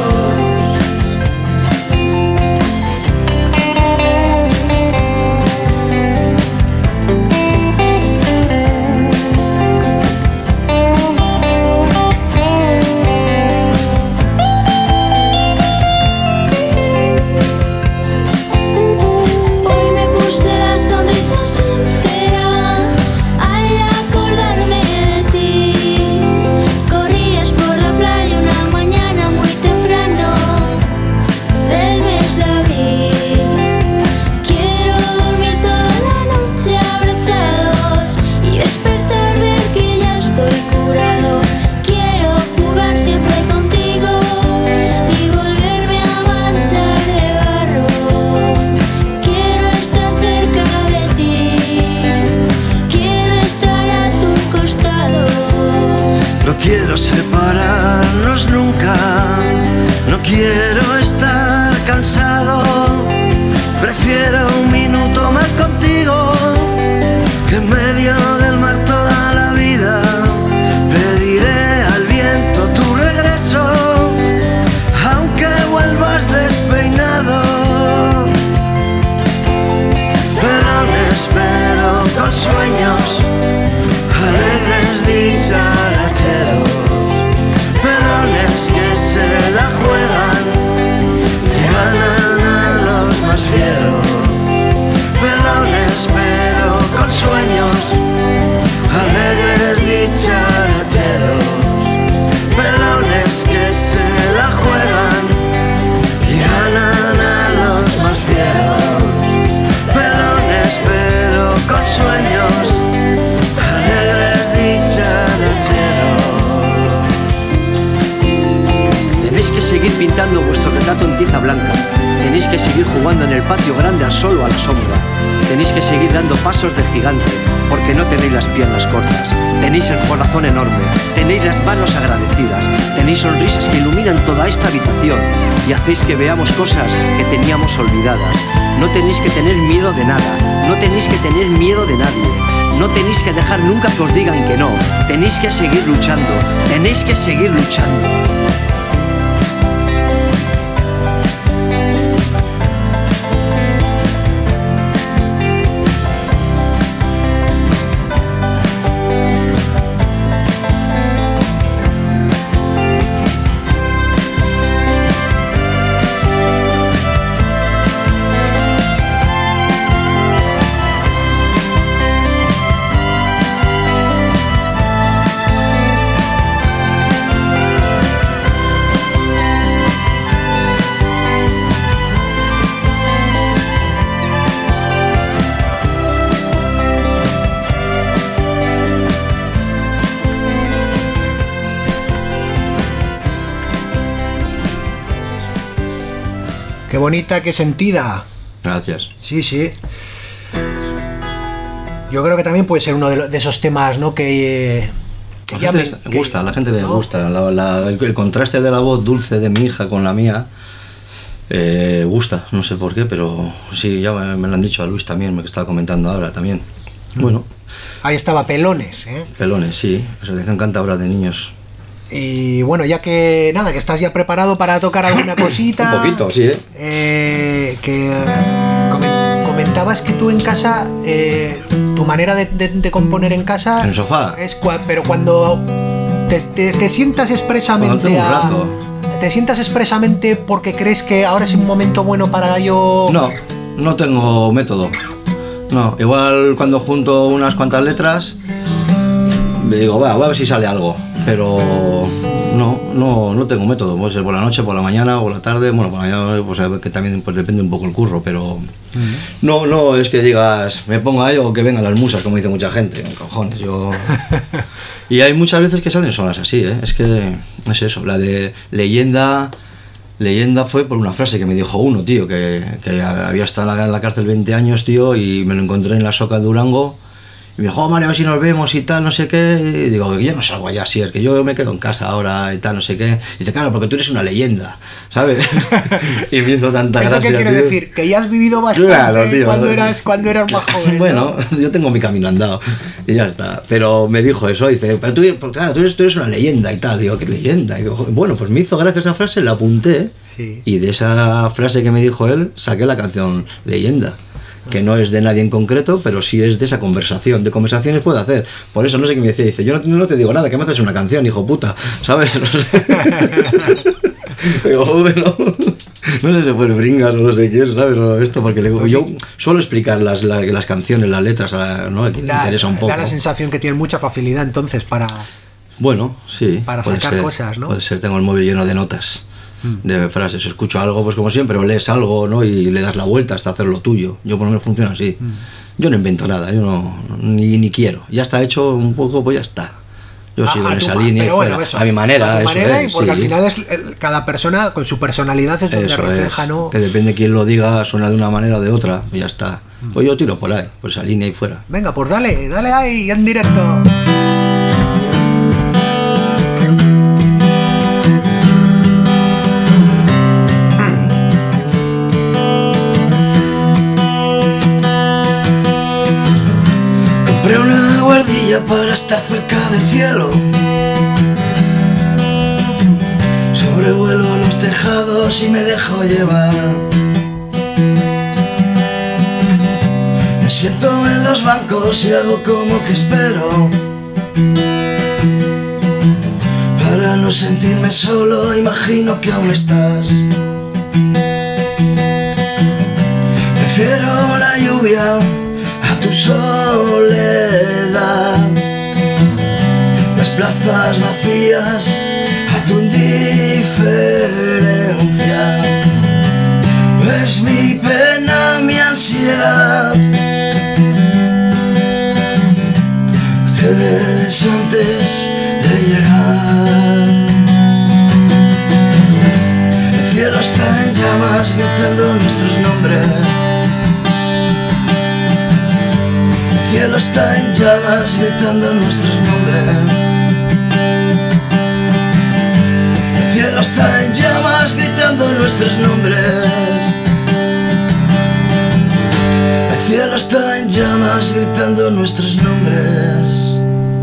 No quiero separarnos nunca, no quiero estar cansado. Prefiero un minuto más contigo que en medio del mar toda la vida. Pediré al viento tu regreso, aunque vuelvas despeinado. Pelones pero con sueños, alegres dicharacheros. Pelones que se la juegan y ganan a los más fieros. Pelones pero con sueños, alegres dicharacheros. Pelones que se la juegan y ganan a los más fieros. Pelones pero con sueños, alegres dicharacheros. Tenéis que seguir pintando vuestro retrato en tiza blanca, en Tenéis que seguir jugando en el patio grande al sol o a la sombra. Tenéis que seguir dando pasos de gigante, porque no tenéis las piernas cortas. Tenéis el corazón enorme, tenéis las manos agradecidas, tenéis sonrisas que iluminan toda esta habitación y hacéis que veamos cosas que teníamos olvidadas. No tenéis que tener miedo de nada, no tenéis que tener miedo de nadie. No tenéis que dejar nunca que os digan que no. Tenéis que seguir luchando, tenéis que seguir luchando. Qué bonita, qué sentida. Gracias. Sí, sí. Yo creo que también puede ser uno de esos temas, ¿no? Que a la gente le gusta. El contraste de la voz dulce de mi hija con la mía gusta, no sé por qué, pero sí, ya me lo han dicho a Luis también, me estaba comentando ahora también. Bueno. Ahí estaba Pelones, ¿eh? Pelones, sí, Asociación Cántabra de Niños. Y bueno, ya que nada, que estás ya preparado para tocar alguna cosita. Un poquito, sí, comentabas que tú en casa, tu manera de componer en casa. En el sofá. Pero cuando te sientas expresamente. Cuando tengo un rato. ¿Te sientas expresamente porque crees que ahora es un momento bueno para yo? No tengo método. No, igual cuando junto unas cuantas letras, me digo, va a ver si sale algo. Pero no tengo método. Puede ser por la noche, por la mañana o por la tarde. Bueno, por la mañana pues que también pues, depende un poco el curro, pero no es que digas me pongo ahí o que vengan las musas, como dice mucha gente. Cojones, yo. Y hay muchas veces que salen solas así, ¿eh? Es que es eso. La de leyenda fue por una frase que me dijo uno, tío, que había estado en la cárcel 20 años, tío, y me lo encontré en la Soca de Durango. Y me dijo, Mario, a ver si nos vemos y tal, no sé qué. Y digo, que yo no salgo allá así, es que yo me quedo en casa ahora y tal, no sé qué. Y dice, claro, porque tú eres una leyenda, ¿sabes? Y me hizo tanta gracia. ¿Eso qué quiere decir? Que ya has vivido bastante, claro, tío, cuando eras más joven. Bueno, ¿no? Yo tengo mi camino andado y ya está. Pero me dijo eso, dice, pero tú eres una leyenda y tal. Digo, ¿qué leyenda? Y digo, bueno, pues me hizo gracia esa frase, la apunté. Sí. Y de esa frase que me dijo él, saqué la canción Leyenda. Que no es de nadie en concreto, pero sí es de esa conversación. De conversaciones puedo hacer. Por eso no sé qué me decía. Dice, yo no te digo nada, que me haces una canción, hijo puta. ¿Sabes? No sé. Digo, bueno, no sé si fue bringas o no sé quién, ¿sabes? O esto, porque yo suelo explicar las canciones, las letras, ¿no? A quien le interesa un poco. Da la sensación que tiene mucha facilidad entonces para... Bueno, sí. Para sacar cosas, ¿no? Puede ser, tengo el móvil lleno de notas. De frases, escucho algo pues como siempre, o lees algo, ¿no? Y le das la vuelta hasta hacer lo tuyo. Yo por lo menos funciona así. Yo no invento nada, yo ni quiero. Ya está hecho un poco, pues ya está. Yo sigo en esa línea y fuera. Bueno, a mi manera. A tu manera, y porque al final es cada persona con su personalidad es donde refleja, ¿no? Que depende de quién lo diga, suena de una manera o de otra, pues ya está. Pues yo tiro por ahí, por esa línea y fuera. Venga, pues dale ahí en directo. Para estar cerca del cielo, sobrevuelo los tejados y me dejo llevar. Me siento en los bancos y hago como que espero. Para no sentirme solo, imagino que aún estás. Prefiero la lluvia a tu soledad, las plazas vacías a tu indiferencia. Es mi pena, mi ansiedad. Te deseo antes de llegar. El cielo está en llamas. llamas gritando nuestros nombres. El cielo está en llamas gritando nuestros nombres. El cielo está en llamas gritando nuestros nombres. El cielo está en llamas gritando nuestros nombres.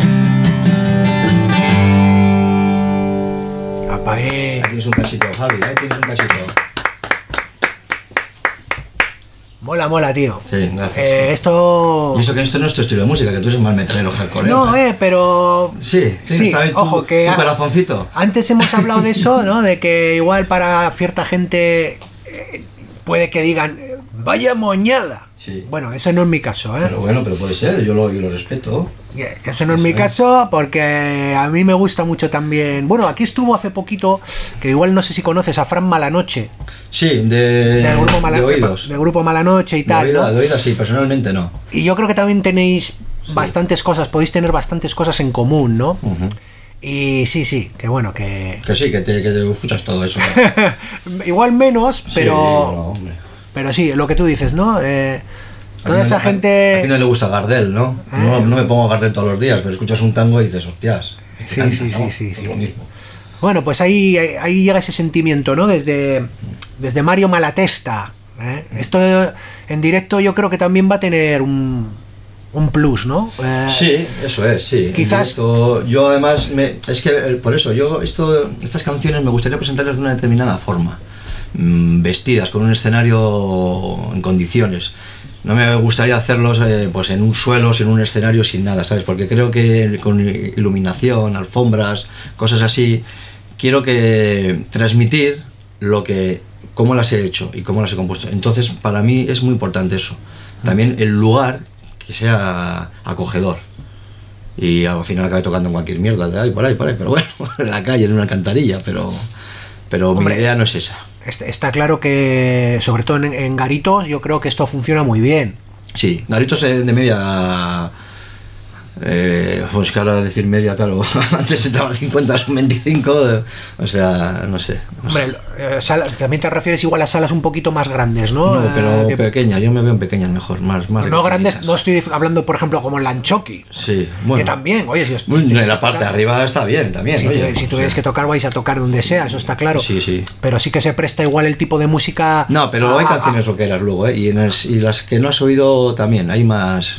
Ahí tienes un cachito, Javi, ahí tienes un cachito. Mola, tío. Sí, gracias. Esto... Y eso que esto no es tu estilo de música, que tú eres más metalero hardcore. No, pero... Sí, está bien, ojo, que... Tu corazoncito. Antes hemos hablado de eso, ¿no? De que igual para cierta gente puede que digan, vaya moñada. Sí. Bueno, eso no es mi caso, ¿eh? Pero bueno, pero puede ser, yo lo respeto. Que eso no es mi caso, porque a mí me gusta mucho también. Bueno, aquí estuvo hace poquito, que igual no sé si conoces a Fran Malanoche. Sí, del grupo de oídos. Del grupo Malanoche y tal. De oídas, sí, personalmente no. Y yo creo que también tenéis bastantes cosas, podéis tener bastantes cosas en común, ¿no? Uh-huh. Y sí, que bueno, que... Que sí, que te escuchas todo eso. Igual menos, pero... Sí, no, hombre. Pero sí, lo que tú dices, ¿no? Toda esa gente... A ti no le gusta Gardel, ¿no? No me pongo a Gardel todos los días, pero escuchas un tango y dices, hostias. Sí. Es lo mismo. Bueno, pues ahí llega ese sentimiento, ¿no? Desde Mario Malatesta. Esto en directo yo creo que también va a tener un plus, ¿no? Sí, eso es, sí. Quizás... Yo además, es que por eso, estas canciones me gustaría presentarlas de una determinada forma. Vestidas, con un escenario en condiciones. No me gustaría hacerlos pues en un suelo, en un escenario, sin nada, ¿sabes? Porque creo que con iluminación, alfombras, cosas así, quiero que transmitir cómo las he hecho y cómo las he compuesto. Entonces, para mí es muy importante eso. También el lugar que sea acogedor. Y al final acabe tocando en cualquier mierda de ahí, por ahí, pero bueno, en la calle, en una alcantarilla, pero hombre, mi idea no es esa. Está claro que, sobre todo en garitos, yo creo que esto funciona muy bien. Sí, garitos de media... pues que ahora decir media, claro, antes estaba 50, son 25, o sea, no sé. Hombre, también te refieres igual a salas un poquito más grandes, ¿no? No, pero pequeñas, yo me veo en pequeñas mejor, más no grandes, no estoy hablando, por ejemplo, como el Lanchoki. Sí, bueno. Que también, oye, si en la parte de arriba está bien, también. Si tuvierais que tocar, vais a tocar donde sea, eso está claro. Sí. Pero sí que se presta igual el tipo de música... No, pero hay canciones rockeras luego, y las que no has oído también, hay más...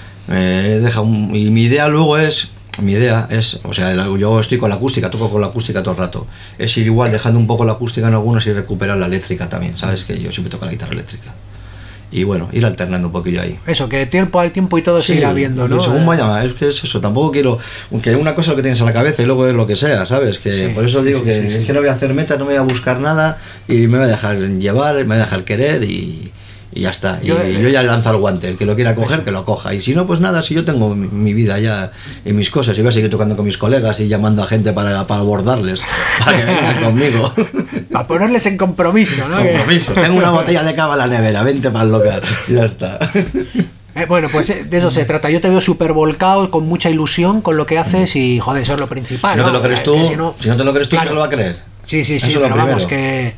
y mi idea luego es, o sea, yo estoy con la acústica, toco con la acústica todo el rato, es ir igual dejando un poco la acústica en algunos y recuperar la eléctrica también, sabes que yo siempre toco la guitarra eléctrica y bueno, ir alternando un poquillo ahí. Eso, que tiempo al tiempo y todo se irá viendo, ¿no? Según vaya, es que es eso, tampoco quiero, aunque una cosa es lo que tienes en la cabeza y luego es lo que sea, ¿sabes? Que por eso digo que es que no voy a hacer metas, no me voy a buscar nada y me voy a dejar llevar, me voy a dejar querer y ya está, yo ya lanzo el guante, el que lo quiera coger, que lo coja, y si no, pues nada, si yo tengo mi vida ya y mis cosas, y voy a seguir tocando con mis colegas y llamando a gente para abordarles, para que vengan conmigo. Para ponerles en compromiso, ¿no? Compromiso, tengo una botella de cava en la nevera, vente para el local, ya está. Bueno, pues de eso se trata. Yo te veo súper volcado, con mucha ilusión con lo que haces y, joder, eso es lo principal. Si no te lo crees tú, si no te lo crees tú, claro. ¿quién lo va a creer? Sí, pero vamos, que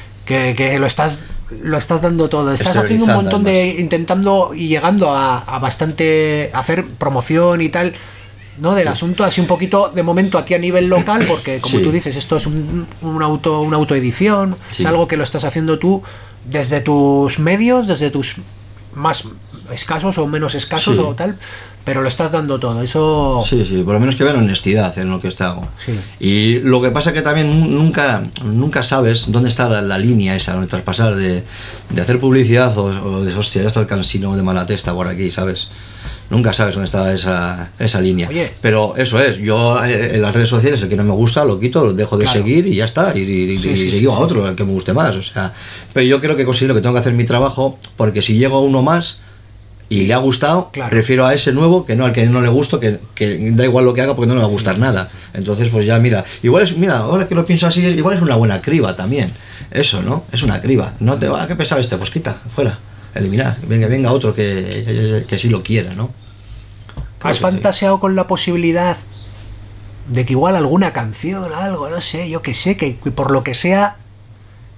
lo estás dando todo, estás haciendo un montón intentando y llegando a bastante, a hacer promoción y tal, ¿no? Del asunto, así un poquito de momento aquí a nivel local, porque como tú dices, esto es una autoedición, es algo que lo estás haciendo tú desde tus medios, desde tus más escasos o menos escasos o tal, pero lo estás dando todo, eso... Sí, por lo menos que vean honestidad en lo que hago. Sí. Y lo que pasa que también nunca sabes dónde está la línea esa, donde traspasar de hacer publicidad o de, hostia, ya está el cansino de Malatesta por aquí, ¿sabes? Nunca sabes dónde está esa línea. Oye. Pero eso es, yo en las redes sociales el que no me gusta lo quito, lo dejo de seguir y ya está, y sigo a otro, el que me guste más, o sea, pero yo creo que considero que tengo que hacer mi trabajo, porque si llego a uno más y le ha gustado, prefiero a ese nuevo que no al que no le gusto, que da igual lo que haga porque no le va a gustar nada. Entonces pues ya mira, ahora que lo pienso así, igual es una buena criba también, eso, ¿no? Es una criba, no te va, ¿qué pesado este? Pues quita, fuera, eliminar, venga otro que sí lo quiera, ¿no? ¿Has fantaseado con la posibilidad de que igual alguna canción, algo, no sé, yo que sé, que por lo que sea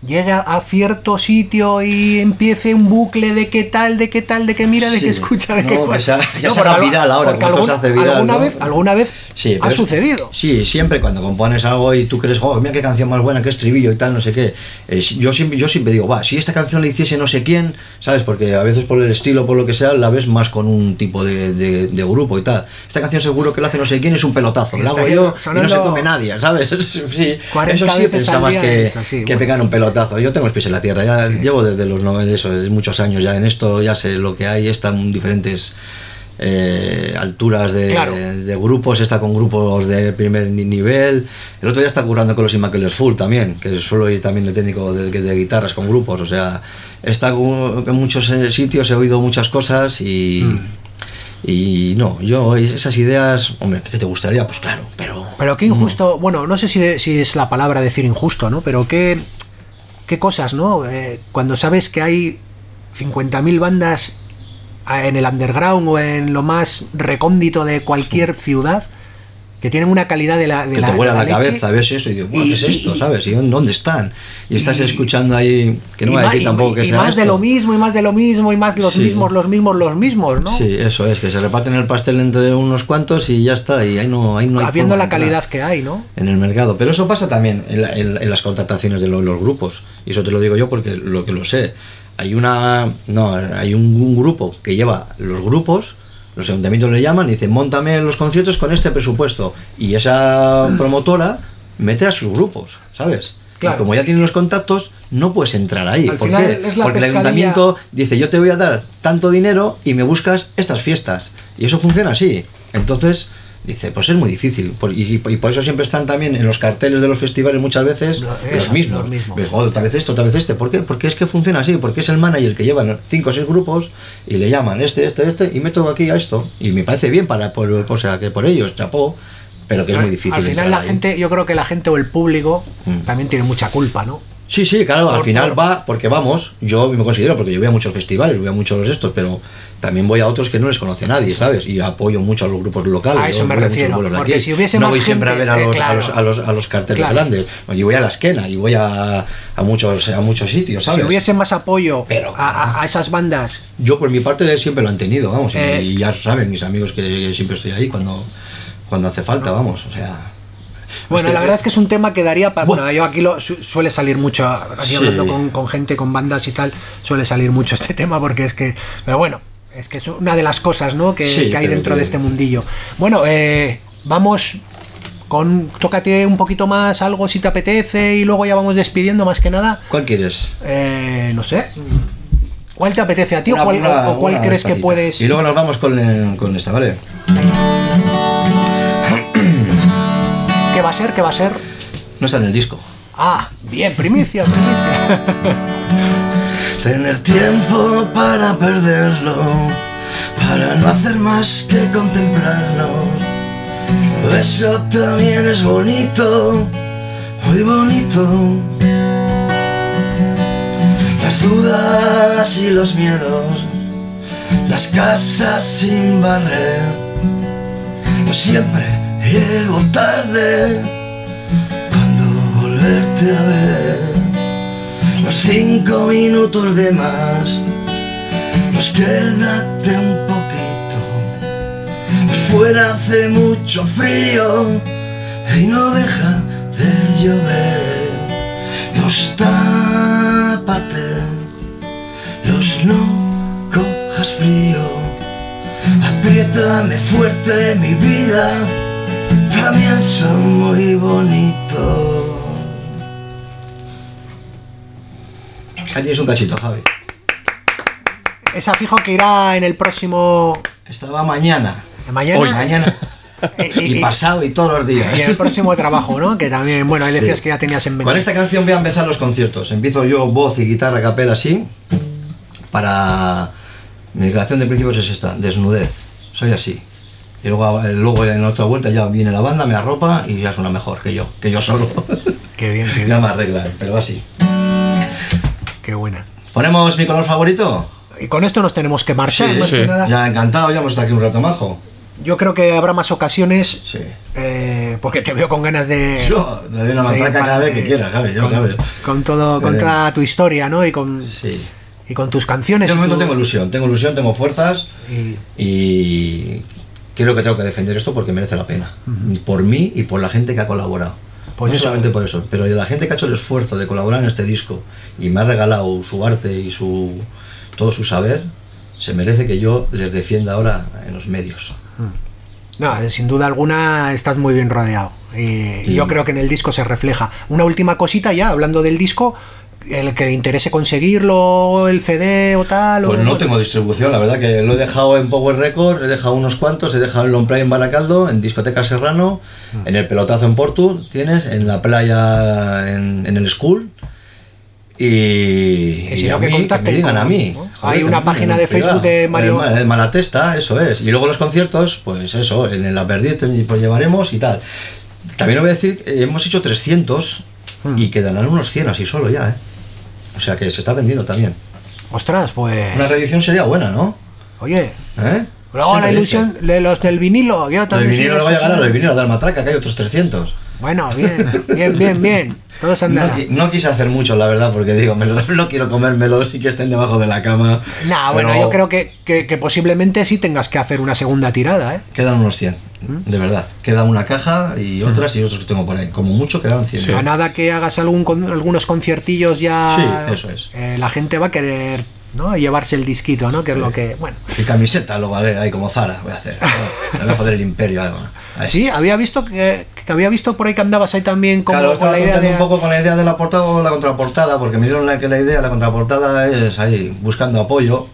llegue a cierto sitio y empiece un bucle de qué tal, de qué tal, de qué mira, de Sí. qué escucha, de No, qué que cual. ya No, se haga viral ahora, porque como esto se hace viral, ¿no? alguna vez Sí, ha pero sucedido. Sí, siempre cuando compones algo y tú crees, oh, mira qué canción más buena, qué estribillo y tal, no sé qué. Yo siempre digo, va, si esta canción la hiciese no sé quién, ¿sabes? Porque a veces por el estilo, por lo que sea, la ves más con un tipo de grupo y tal. Esta canción seguro que la hace no sé quién, es un pelotazo. La hago yo y no se come nadie, ¿sabes? Sí, 40 eso sí veces piensa al más día, que, eso sí, que bueno. pegar un pelotazo. Yo tengo los pies en la tierra, ya llevo desde los 90, eso, desde muchos años ya en esto, ya sé lo que hay, están diferentes alturas Claro. de grupos, está con grupos de primer nivel. El otro día está currando con los Immaculate Full también, que suelo ir también de técnico de guitarras con grupos, o sea, está en muchos sitios, he oído muchas cosas y no, yo esas ideas, hombre, ¿qué te gustaría? Pues claro, Pero qué injusto, bueno, no sé si es la palabra decir injusto, ¿no? Pero qué cosas, ¿no? Cuando sabes que hay 50.000 bandas en el underground o en lo más recóndito de cualquier ciudad que tienen una calidad de la que te vuela la leche. cabeza, ves eso y digo, ¿qué es esto? ¿Sabes? ¿Y dónde están? Y estás escuchando ahí, que no voy a decir tampoco que y sea más esto. de lo mismo, y más de lo mismo, y más los Sí. mismos, ¿no? Sí, eso es, que se reparten el pastel entre unos cuantos y ya está, y ahí no hay Habiendo forma la de entrar calidad que hay, ¿no? en el mercado. Pero eso pasa también en las contrataciones de los grupos, y eso te lo digo yo porque lo sé. Hay un grupo que lleva los grupos, los ayuntamientos le llaman y dicen, móntame los conciertos con este presupuesto, y esa promotora mete a sus grupos, ¿sabes? Claro. Y como ya tienen los contactos, no puedes entrar ahí. Al ¿Por final qué? es la Porque el pescadilla. ayuntamiento dice, yo te voy a dar tanto dinero y me buscas estas fiestas, y eso funciona así. Entonces dice, pues es muy difícil, y por eso siempre están también en los carteles de los festivales muchas veces los mismos. Ves, joder, otra vez esto, otra vez este. ¿Por qué? Porque es que funciona así, porque es el manager que lleva 5 o 6 grupos y le llaman este, y meto aquí a esto. Y me parece bien o sea, que por ellos, chapó, pero que es muy difícil. Al final entrar la ahí. gente, yo creo que la gente o el público también tiene mucha culpa, ¿no? Sí, claro, al final va, porque vamos, yo me considero, porque yo voy a muchos festivales, voy a muchos estos, pero también voy a otros que no les conoce nadie, ¿sabes? Y apoyo mucho a los grupos locales. A eso yo me voy a muchos refiero, vuelos de porque aquí. si hubiese no más voy siempre a gente, ver claro. a los carteles Claro. grandes, y voy a la esquena, y voy a muchos sitios, ¿sabes? Si hubiese más apoyo Pero- a esas bandas, Yo por mi parte siempre lo han tenido, vamos, Eh. y ya saben mis amigos que siempre estoy ahí cuando hace falta, vamos, o sea... bueno, la verdad es que es un tema que daría para... Bueno, yo aquí suele salir mucho, aquí Sí. hablando con gente, con bandas y tal, suele salir mucho este tema porque es que... Pero bueno, es que es una de las cosas, ¿no? que hay pero dentro que- de este mundillo. Bueno, vamos con... Tócate un poquito más algo si te apetece y luego ya vamos despidiendo más que nada. ¿Cuál quieres? No sé. ¿Cuál te apetece a ti o Una- cuál, una- o cuál una crees que despacita. puedes...? Y luego nos vamos con esta, ¿vale? ¿Qué va a ser? ¿Qué va a ser? No está en el disco. Ah, bien, primicia, primicia. Tener tiempo para perderlo, para no hacer más que contemplarnos. Eso también es bonito, muy bonito. Las dudas y los miedos, las casas sin barrer. No siempre llego tarde cuando volverte a ver. Los 5 minutos de más, pues quédate un poquito. Fuera hace mucho frío y no deja de llover. Los tápate, los no cojas frío. Apriétame fuerte, mi vida, también son muy bonitos. Ahí tienes un cachito, Javi. Esa fijo que irá en el próximo... Estaba mañana. Mañana. Hoy, mañana. Y pasado y todos los días. Y en el próximo trabajo, ¿no? Que también, bueno, ahí decías Sí. que ya tenías en mente. Con esta canción voy a empezar los conciertos. Empiezo yo voz y guitarra a capela así. Para... Mi declaración de principios es esta, desnudez. Soy así. Y luego en otra vuelta ya viene la banda, me arropa y ya suena mejor que yo solo. Qué bien, qué Ya bien. me arreglan, pero así. Qué buena. ¿Ponemos mi color favorito? Y con esto nos tenemos que marchar, Sí, más sí. que nada. Ya encantado, ya hemos estado aquí un rato majo. Yo creo que habrá más ocasiones. Sí. porque te veo con ganas de... Yo te doy una matraca cada vez que quieras, Javi, ya sabes. Con toda tu historia, ¿no? Y con tus canciones. En este momento tengo ilusión, tengo fuerzas y creo que tengo que defender esto porque merece la pena. Por mí y por la gente que ha colaborado. Pues no eso, solamente por eso, pero la gente que ha hecho el esfuerzo de colaborar en este disco y me ha regalado su arte y todo su saber, se merece que yo les defienda ahora en los medios. No, sin duda alguna estás muy bien rodeado y yo creo que en el disco se refleja. Una última cosita ya, hablando del disco, el que le interese conseguirlo, el CD o tal. Pues no tengo distribución, la verdad que lo he dejado en Power Records, he dejado unos cuantos, he dejado en Long Play en Baracaldo, en Discoteca Serrano, en el Pelotazo en Portu, tienes, en la playa en el School. Y si no, a mí, que me digan a mí. ¿no? Joder, hay una página de Facebook de Mario de Malatesta, eso es. Y luego los conciertos, pues eso, en la Verdit pues llevaremos y tal. También os voy a decir, hemos hecho 300 y quedarán unos 100 así solo ya, ¿eh? O sea que se está vendiendo también. Ostras, pues... Una reedición sería buena, ¿no? Oye... ¿Eh? Luego la ilusión de los del vinilo, yo también... El vinilo no vaya a ganar, el vinilo de matraca, que hay otros 300. Bueno, bien. Todos andará. No quise hacer mucho, la verdad, porque digo, no quiero comérmelos y que estén debajo de la cama. Bueno, yo creo que posiblemente sí tengas que hacer una segunda tirada, ¿eh? Quedan unos 100, de verdad. Queda una caja y otras y otros que tengo por ahí. Como mucho quedan 100. Sí. A nada que hagas algunos conciertos ya... Sí, eso es. La gente va a querer... ¿no? Llevarse el disquito, ¿no? Que es lo que... Bueno. Y camiseta luego haré ahí como Zara, voy a hacer. Me voy a joder el imperio algo. Sí, había visto por ahí que andabas ahí también como claro, con la idea de... un poco con la idea de la portada o la contraportada, porque me dieron la idea, la contraportada es ahí, buscando apoyo.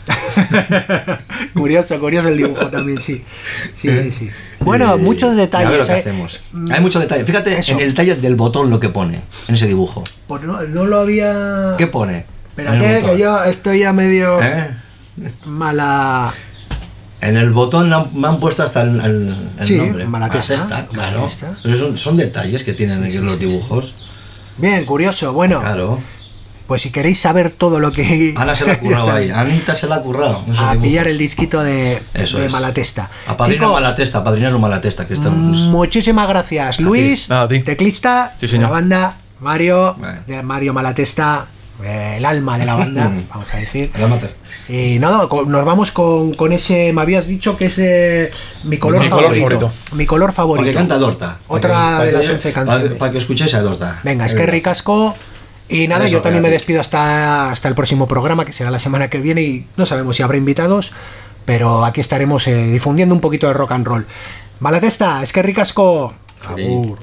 curioso el dibujo también, sí. Bueno, muchos detalles. A ver lo que hacemos. Hay muchos detalles. Fíjate en el detalle del botón lo que pone en ese dibujo. Pues no lo había... ¿Qué pone? Espérate, que yo estoy ya medio mala... En el botón me han puesto hasta el nombre. Malatesta, claro. Son detalles que tienen los dibujos. Bien, curioso. Bueno, claro. Pues si queréis saber todo lo que... Ana se la ha currado ahí. Anita se la ha currado. A pillar el disquito de Malatesta. A padrinar Malatesta. Que estamos... Muchísimas gracias, Luis, teclista de la banda, Mario, de Mario Malatesta, el alma de la banda, vamos a decir. Y nada, nos vamos con ese, me habías dicho que es mi color favorito. Mi color favorito. Porque canta Dorta. Otra de las 11 canciones. Para que escuchéis a Dorta. Venga, es que ricasco. Y nada, yo también me despido hasta el próximo programa, que será la semana que viene, y no sabemos si habrá invitados, pero aquí estaremos difundiendo un poquito de rock and roll. Malatesta, es que ricasco. Agur.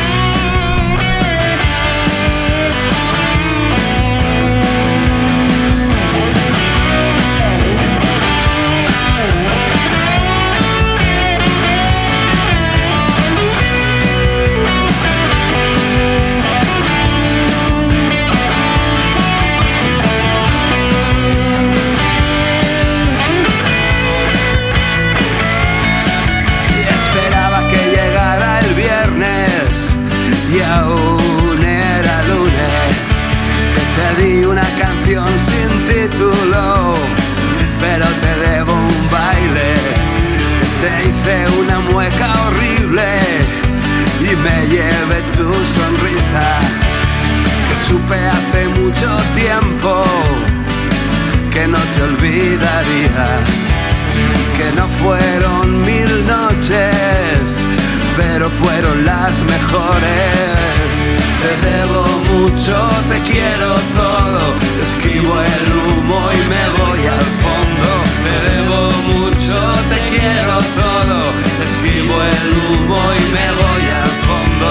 Sin título, pero te debo un baile. Te hice una mueca horrible y me llevé tu sonrisa, que supe hace mucho tiempo que no te olvidaría, que no fueron 1000 noches, pero fueron las mejores. Te debo mucho, te quiero todo, esquivo el humo y me voy al fondo. Te debo mucho, te quiero todo, esquivo el humo y me voy al fondo.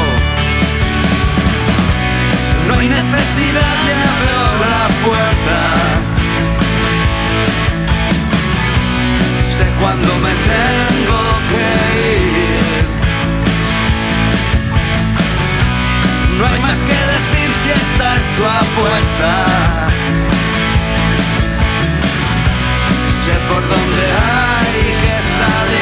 No hay necesidad de abrir la puerta, sé cuándo me tengo que ir. No hay más que decir si esta es tu apuesta. Sé por dónde hay que salir.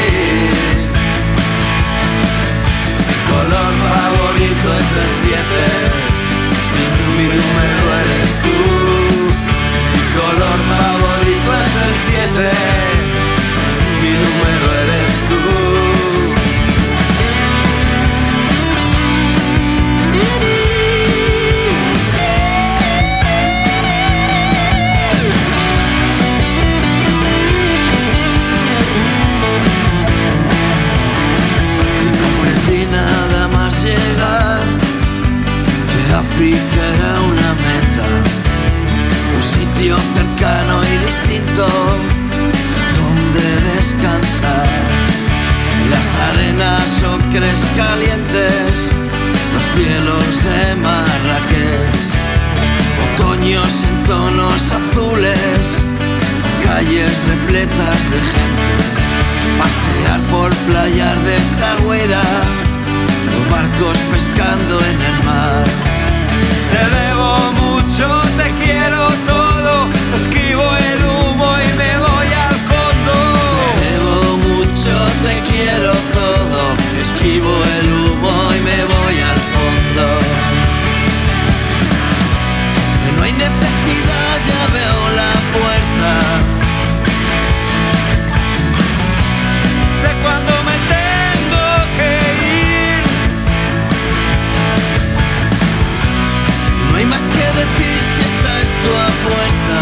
África era una meta, un sitio cercano y distinto donde descansar. Las arenas ocres calientes, los cielos de Marrakech, otoños en tonos azules, calles repletas de gente, pasear por playas de Sagüera, barcos pescando en el mar. Te debo mucho, te quiero todo, esquivo el humo y me voy al fondo. Te debo mucho, te quiero todo, esquivo el humo y me voy al fondo. No hay necesidad, ya veo la puerta. Sé cuándo me tengo que ir. No hay más que decir si esta es tu apuesta.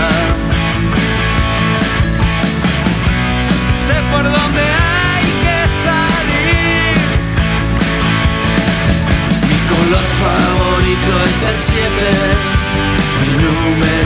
Sé por dónde hay que salir. Mi color favorito es el 7. Mi número